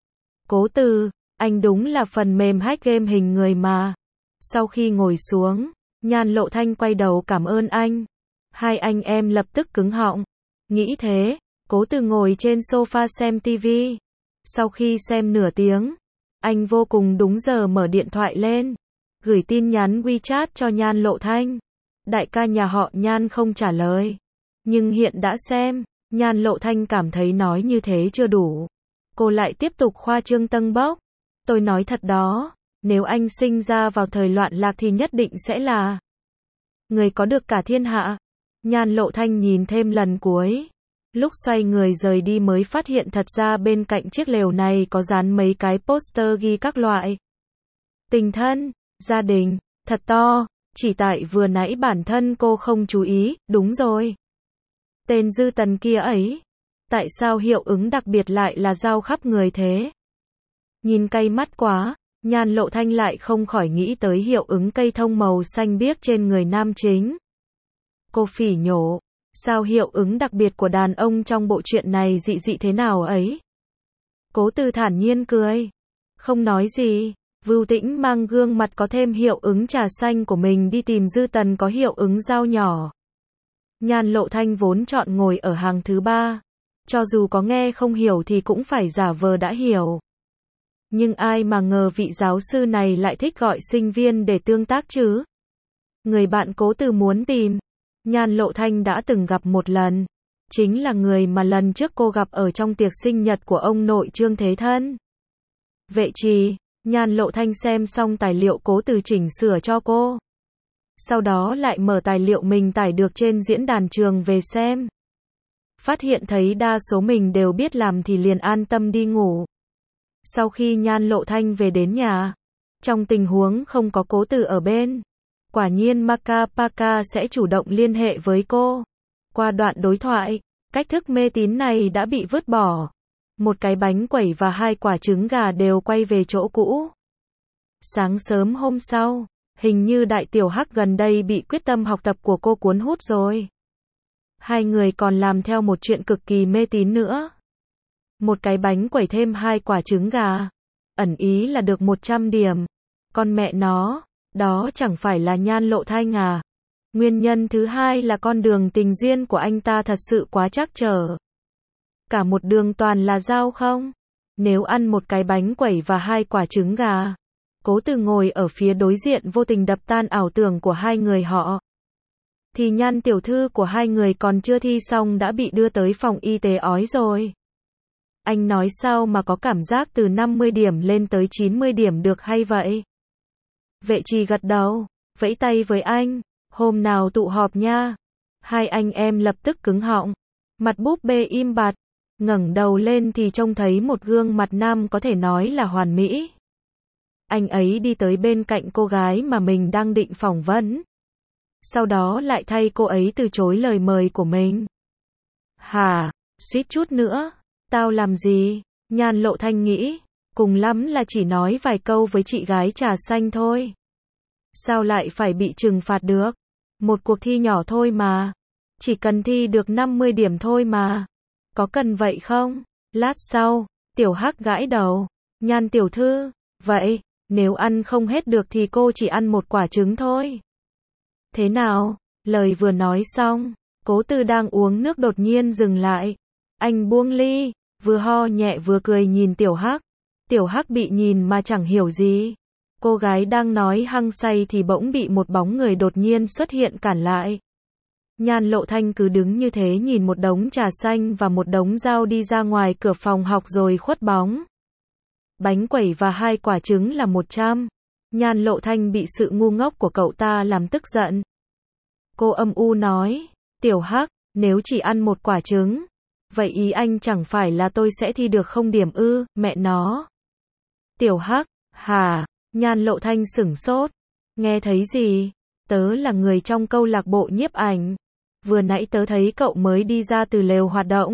Cố Từ, anh đúng là phần mềm hack game hình người mà. Sau khi ngồi xuống, Nhan Lộ Thanh quay đầu cảm ơn anh. Hai anh em lập tức cứng họng. Nghĩ thế, Cố Từ ngồi trên sofa xem tivi. Sau khi xem nửa tiếng, anh vô cùng đúng giờ mở điện thoại lên, gửi tin nhắn WeChat cho Nhan Lộ Thanh. Đại ca nhà họ Nhan không trả lời, nhưng hiện đã xem. Nhan Lộ Thanh cảm thấy nói như thế chưa đủ. Cô lại tiếp tục khoa trương tâng bốc. Tôi nói thật đó, Nếu anh sinh ra vào thời loạn lạc thì nhất định sẽ là người có được cả thiên hạ. Nhan Lộ Thanh nhìn thêm lần cuối. Lúc xoay người rời đi mới phát hiện thật ra bên cạnh chiếc lều này có dán mấy cái poster ghi các loại tình thân, gia đình, thật to, chỉ tại vừa nãy bản thân cô không chú ý, đúng rồi. Tên Dư Tần kia ấy, tại sao hiệu ứng đặc biệt lại là dao khắp người thế? Nhìn cay mắt quá, Nhan Lộ Thanh lại không khỏi nghĩ tới hiệu ứng cây thông màu xanh biếc trên người nam chính. Cô phỉ nhổ, sao hiệu ứng đặc biệt của đàn ông trong bộ truyện này dị dị thế nào ấy? Cố Từ thản nhiên cười, không nói gì. Vưu Tĩnh mang gương mặt có thêm hiệu ứng trà xanh của mình đi tìm Dư Tần có hiệu ứng dao nhỏ. Nhan Lộ Thanh vốn chọn ngồi ở hàng thứ ba, cho dù có nghe không hiểu thì cũng phải giả vờ đã hiểu. Nhưng ai mà ngờ vị giáo sư này lại thích gọi sinh viên để tương tác chứ? Người bạn Cố Từ muốn tìm, Nhan Lộ Thanh đã từng gặp một lần, chính là người mà lần trước cô gặp ở trong tiệc sinh nhật của ông nội Trương Thế Thân. Vệ Trì. Nhan Lộ Thanh xem xong tài liệu Cố Từ chỉnh sửa cho cô. Sau đó lại mở tài liệu mình tải được trên diễn đàn trường về xem. Phát hiện thấy đa số mình đều biết làm thì liền an tâm đi ngủ. Sau khi Nhan Lộ Thanh về đến nhà, trong tình huống không có Cố Từ ở bên, quả nhiên Maka Paka sẽ chủ động liên hệ với cô. Qua đoạn đối thoại, cách thức mê tín này đã bị vứt bỏ. Một cái bánh quẩy và hai quả trứng gà đều quay về chỗ cũ. Sáng sớm hôm sau, hình như Đại Tiểu Hắc gần đây bị quyết tâm học tập của cô cuốn hút rồi. Hai người còn làm theo một chuyện cực kỳ mê tín nữa. Một cái bánh quẩy thêm hai quả trứng gà. Ẩn ý là được một trăm điểm. Con mẹ nó, đó chẳng phải là Nhan Lộ Thanh à. Nguyên nhân thứ hai là con đường tình duyên của anh ta thật sự quá trắc trở. Cả một đường toàn là rau không? Nếu ăn một cái bánh quẩy và hai quả trứng gà. Cố Từ ngồi ở phía đối diện vô tình đập tan ảo tưởng của hai người họ. Thì Nhan tiểu thư của hai người còn chưa thi xong đã bị đưa tới phòng y tế ói rồi. Anh nói sao mà có cảm giác từ năm mươi điểm lên tới chín mươi điểm được hay vậy? Vệ Trì gật đầu, vẫy tay với anh, hôm nào tụ họp nha. Hai anh em lập tức cứng họng, mặt búp bê im bặt. Ngẩng đầu lên thì trông thấy một gương mặt nam có thể nói là hoàn mỹ. Anh ấy đi tới bên cạnh cô gái mà mình đang định phỏng vấn. Sau đó lại thay cô ấy từ chối lời mời của mình. Hả, suýt chút nữa, tao làm gì? Nhan Lộ Thanh nghĩ, cùng lắm là chỉ nói vài câu với chị gái trà xanh thôi. Sao lại phải bị trừng phạt được? Một cuộc thi nhỏ thôi mà. Chỉ cần thi được năm mươi điểm thôi mà. Có cần vậy không? Lát sau, Tiểu Hắc gãi đầu. Nhan tiểu thư, vậy, nếu ăn không hết được thì cô chỉ ăn một quả trứng thôi. Thế nào? Lời vừa nói xong, Cố Từ đang uống nước đột nhiên dừng lại. Anh buông ly, vừa ho nhẹ vừa cười nhìn Tiểu Hắc. Tiểu Hắc bị nhìn mà chẳng hiểu gì. Cô gái đang nói hăng say thì bỗng bị một bóng người đột nhiên xuất hiện cản lại. Nhan Lộ Thanh cứ đứng như thế nhìn một đống trà xanh và một đống rau đi ra ngoài cửa phòng học rồi khuất bóng. Bánh quẩy và hai quả trứng là một trăm. Nhan Lộ Thanh bị sự ngu ngốc của cậu ta làm tức giận. Cô âm u nói, Tiểu Hắc, nếu chỉ ăn một quả trứng, vậy ý anh chẳng phải là tôi sẽ thi được không điểm ư, mẹ nó. Tiểu Hắc, hả? Nhan Lộ Thanh sửng sốt. Nghe thấy gì? Tớ là người trong câu lạc bộ nhiếp ảnh. Vừa nãy tớ thấy cậu mới đi ra từ lều hoạt động.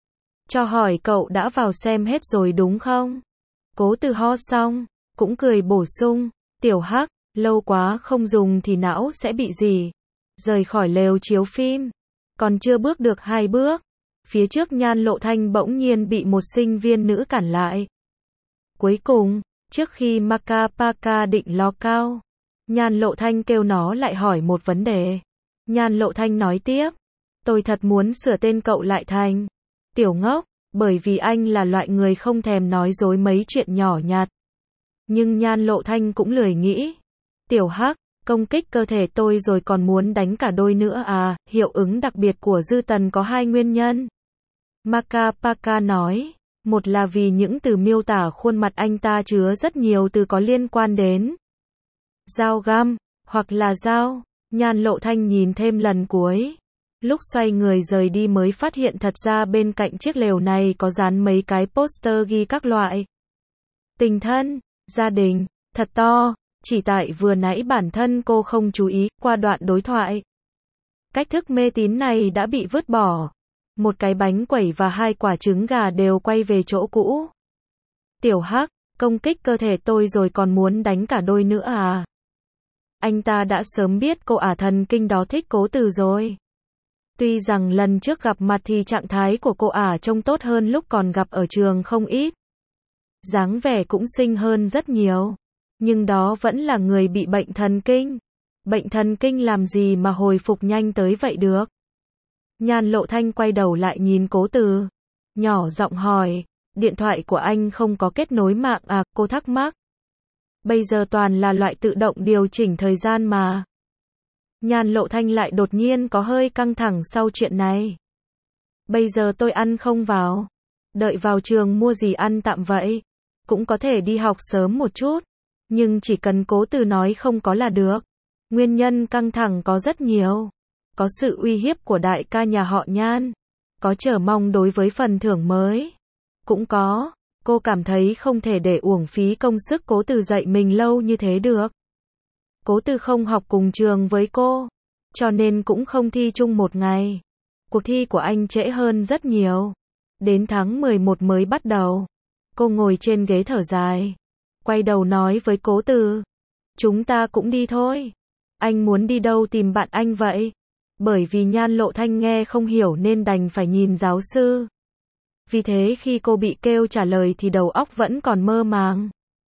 Cho hỏi cậu đã vào xem hết rồi đúng không? Cố Từ ho xong, cũng cười bổ sung, Tiểu Hắc, lâu quá không dùng thì não sẽ bị gì? Rời khỏi lều chiếu phim. Còn chưa bước được hai bước. Phía trước Nhan Lộ Thanh bỗng nhiên bị một sinh viên nữ cản lại. Cuối cùng, trước khi Maka Paka định ló cao, Nhan Lộ Thanh kêu nó lại hỏi một vấn đề. Nhan Lộ Thanh nói tiếp, tôi thật muốn sửa tên cậu lại thành Tiểu Ngốc, bởi vì anh là loại người không thèm nói dối mấy chuyện nhỏ nhặt. Nhưng Nhan Lộ Thanh cũng lười nghĩ. Tiểu Hắc, công kích cơ thể tôi rồi còn muốn đánh cả đôi nữa à, hiệu ứng đặc biệt của Dư Tần có hai nguyên nhân. Maka Paka nói, Một là vì những từ miêu tả khuôn mặt anh ta chứa rất nhiều từ có liên quan đến dao găm, hoặc là dao. Nhan Lộ Thanh nhìn thêm lần cuối. Lúc xoay người rời đi mới phát hiện thật ra bên cạnh chiếc lều này có dán mấy cái poster ghi các loại tình thân, gia đình, thật to, chỉ tại vừa nãy bản thân cô không chú ý qua đoạn đối thoại. Cách thức mê tín này đã bị vứt bỏ. Một cái bánh quẩy và hai quả trứng gà đều quay về chỗ cũ. Tiểu Hắc, công kích cơ thể tôi rồi còn muốn đánh cả đôi nữa à? Anh ta đã sớm biết cô ả thần kinh đó thích Cố Từ rồi. Tuy rằng lần trước gặp mặt thì trạng thái của cô ả trông tốt hơn lúc còn gặp ở trường không ít. Dáng vẻ cũng xinh hơn rất nhiều. Nhưng đó vẫn là người bị bệnh thần kinh. Bệnh thần kinh làm gì mà hồi phục nhanh tới vậy được? Nhan Lộ Thanh quay đầu lại nhìn Cố Từ. Nhỏ giọng hỏi, điện thoại của anh không có kết nối mạng à? Cô thắc mắc. Bây giờ toàn là loại tự động điều chỉnh thời gian mà. Nhan Lộ Thanh lại đột nhiên có hơi căng thẳng sau chuyện này. Bây giờ tôi ăn không vào. Đợi vào trường mua gì ăn tạm vậy. Cũng có thể đi học sớm một chút. Nhưng chỉ cần Cố Từ nói không có là được. Nguyên nhân căng thẳng có rất nhiều. Có sự uy hiếp của đại ca nhà họ Nhan. Có chờ mong đối với phần thưởng mới. Cũng có. Cô cảm thấy không thể để uổng phí công sức Cố Từ dạy mình lâu như thế được. Cố Từ không học cùng trường với cô. Cho nên cũng không thi chung một ngày. Cuộc thi của anh trễ hơn rất nhiều. Đến tháng mười một mới bắt đầu. Cô ngồi trên ghế thở dài. Quay đầu nói với Cố Từ. Chúng ta cũng đi thôi. Anh muốn đi đâu tìm bạn anh vậy? Bởi vì Nhan Lộ Thanh nghe không hiểu nên đành phải nhìn giáo sư. Vì thế khi cô bị kêu trả lời thì đầu óc vẫn còn mơ màng.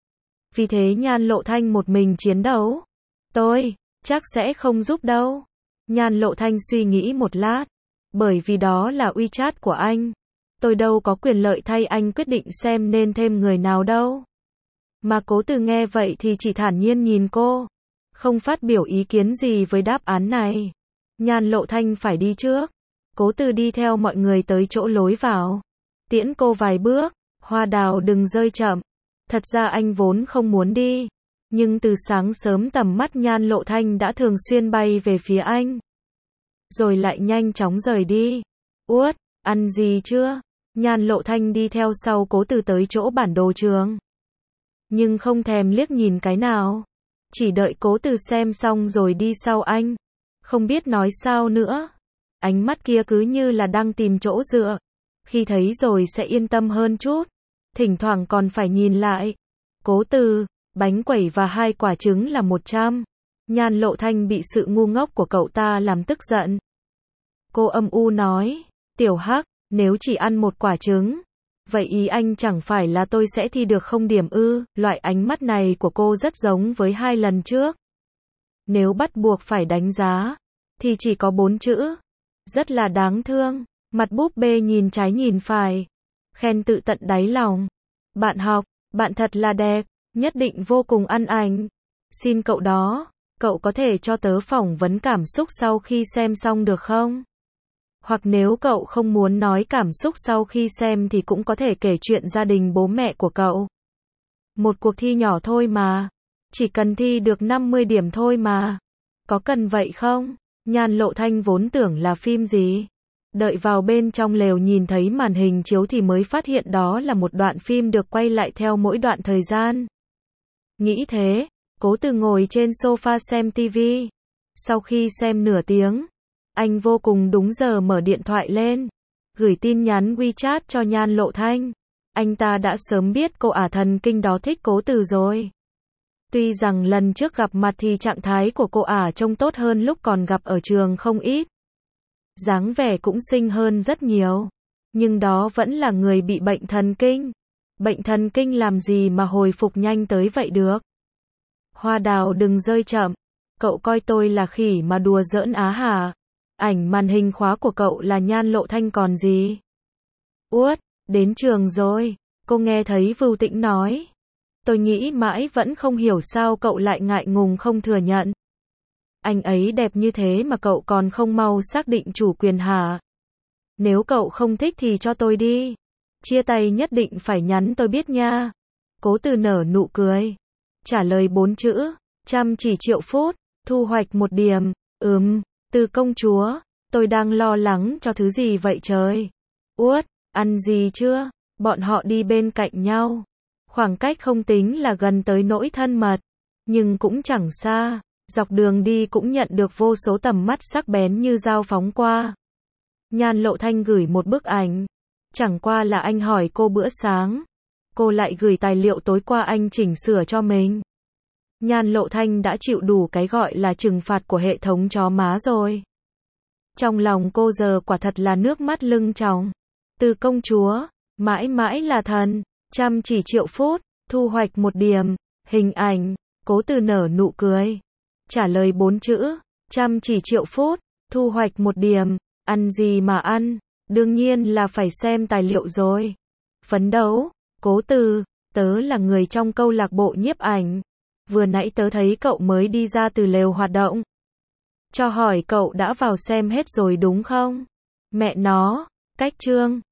Vì thế Nhan Lộ Thanh một mình chiến đấu. Tôi, chắc sẽ không giúp đâu. Nhan Lộ Thanh suy nghĩ một lát. Bởi vì đó là WeChat của anh. Tôi đâu có quyền lợi thay anh quyết định xem nên thêm người nào đâu. Mà Cố Từ nghe vậy thì chỉ thản nhiên nhìn cô. Không phát biểu ý kiến gì với đáp án này. Nhan Lộ Thanh phải đi trước. Cố Từ đi theo mọi người tới chỗ lối vào. Tiễn cô vài bước. Hoa Đào đừng rơi chậm. Thật ra anh vốn không muốn đi. Nhưng từ sáng sớm tầm mắt Nhan Lộ Thanh đã thường xuyên bay về phía anh. Rồi lại nhanh chóng rời đi. Uất, ăn gì chưa? Nhan Lộ Thanh đi theo sau Cố Từ tới chỗ bản đồ trường. Nhưng không thèm liếc nhìn cái nào. Chỉ đợi Cố Từ xem xong rồi đi sau anh. Không biết nói sao nữa. Ánh mắt kia cứ như là đang tìm chỗ dựa. Khi thấy rồi sẽ yên tâm hơn chút. Thỉnh thoảng còn phải nhìn lại. Cố Từ, bánh quẩy và hai quả trứng là một trăm. Nhan Lộ Thanh bị sự ngu ngốc của cậu ta làm tức giận. Cô âm u nói, Tiểu Hắc, nếu chỉ ăn một quả trứng, vậy ý anh chẳng phải là tôi sẽ thi được không điểm ư? Loại ánh mắt này của cô rất giống với hai lần trước. Nếu bắt buộc phải đánh giá, thì chỉ có bốn chữ. Rất là đáng thương. Mặt búp bê nhìn trái nhìn phải. Khen tự tận đáy lòng. Bạn học, bạn thật là đẹp, nhất định vô cùng ăn ảnh. Xin cậu đó, cậu có thể cho tớ phỏng vấn cảm xúc sau khi xem xong được không? Hoặc nếu cậu không muốn nói cảm xúc sau khi xem thì cũng có thể kể chuyện gia đình bố mẹ của cậu. Một cuộc thi nhỏ thôi mà. Chỉ cần thi được năm mươi điểm thôi mà. Có cần vậy không? Nhan Lộ Thanh vốn tưởng là phim gì. Đợi vào bên trong lều nhìn thấy màn hình chiếu thì mới phát hiện đó là một đoạn phim được quay lại theo mỗi đoạn thời gian. Nghĩ thế, Cố Từ ngồi trên sofa xem tivi. Sau khi xem nửa tiếng, anh vô cùng đúng giờ mở điện thoại lên, gửi tin nhắn WeChat cho Nhan Lộ Thanh. Anh ta đã sớm biết cô ả thần kinh đó thích Cố Từ rồi. Tuy rằng lần trước gặp mặt thì trạng thái của cô ả trông tốt hơn lúc còn gặp ở trường không ít. Dáng vẻ cũng xinh hơn rất nhiều. Nhưng đó vẫn là người bị bệnh thần kinh. Bệnh thần kinh làm gì mà hồi phục nhanh tới vậy được? Hoa Đào đừng rơi chậm. Cậu coi tôi là khỉ mà đùa giỡn á hả? Ảnh màn hình khóa của cậu là Nhan Lộ Thanh còn gì? Uất, đến trường rồi. Cô nghe thấy Vưu Tĩnh nói. Tôi nghĩ mãi vẫn không hiểu sao cậu lại ngại ngùng không thừa nhận. Anh ấy đẹp như thế mà cậu còn không mau xác định chủ quyền hả? Nếu cậu không thích thì cho tôi đi. Chia tay nhất định phải nhắn tôi biết nha. Cố Từ nở nụ cười. Trả lời bốn chữ, chăm chỉ triệu phút, thu hoạch một điểm. Ừm, Từ công chúa, tôi đang lo lắng cho thứ gì vậy trời? Uất, ăn gì chưa? Bọn họ đi bên cạnh nhau. Khoảng cách không tính là gần tới nỗi thân mật, nhưng cũng chẳng xa. Dọc đường đi cũng nhận được vô số tầm mắt sắc bén như dao phóng qua. Nhan Lộ Thanh gửi một bức ảnh. Chẳng qua là anh hỏi cô bữa sáng. Cô lại gửi tài liệu tối qua anh chỉnh sửa cho mình. Nhan Lộ Thanh đã chịu đủ cái gọi là trừng phạt của hệ thống chó má rồi. Trong lòng cô giờ quả thật là nước mắt lưng tròng. Từ công chúa, mãi mãi là thần, chăm chỉ triệu phút, thu hoạch một điểm. Hình ảnh, Cố Từ nở nụ cười. Trả lời bốn chữ, chăm chỉ triệu phút, thu hoạch một điểm. Ăn gì mà ăn? Đương nhiên là phải xem tài liệu rồi. Phấn đấu, Cố Từ, tớ là người trong câu lạc bộ nhiếp ảnh. Vừa nãy tớ thấy cậu mới đi ra từ lều hoạt động. Cho hỏi cậu đã vào xem hết rồi đúng không? Mẹ nó, cách chương.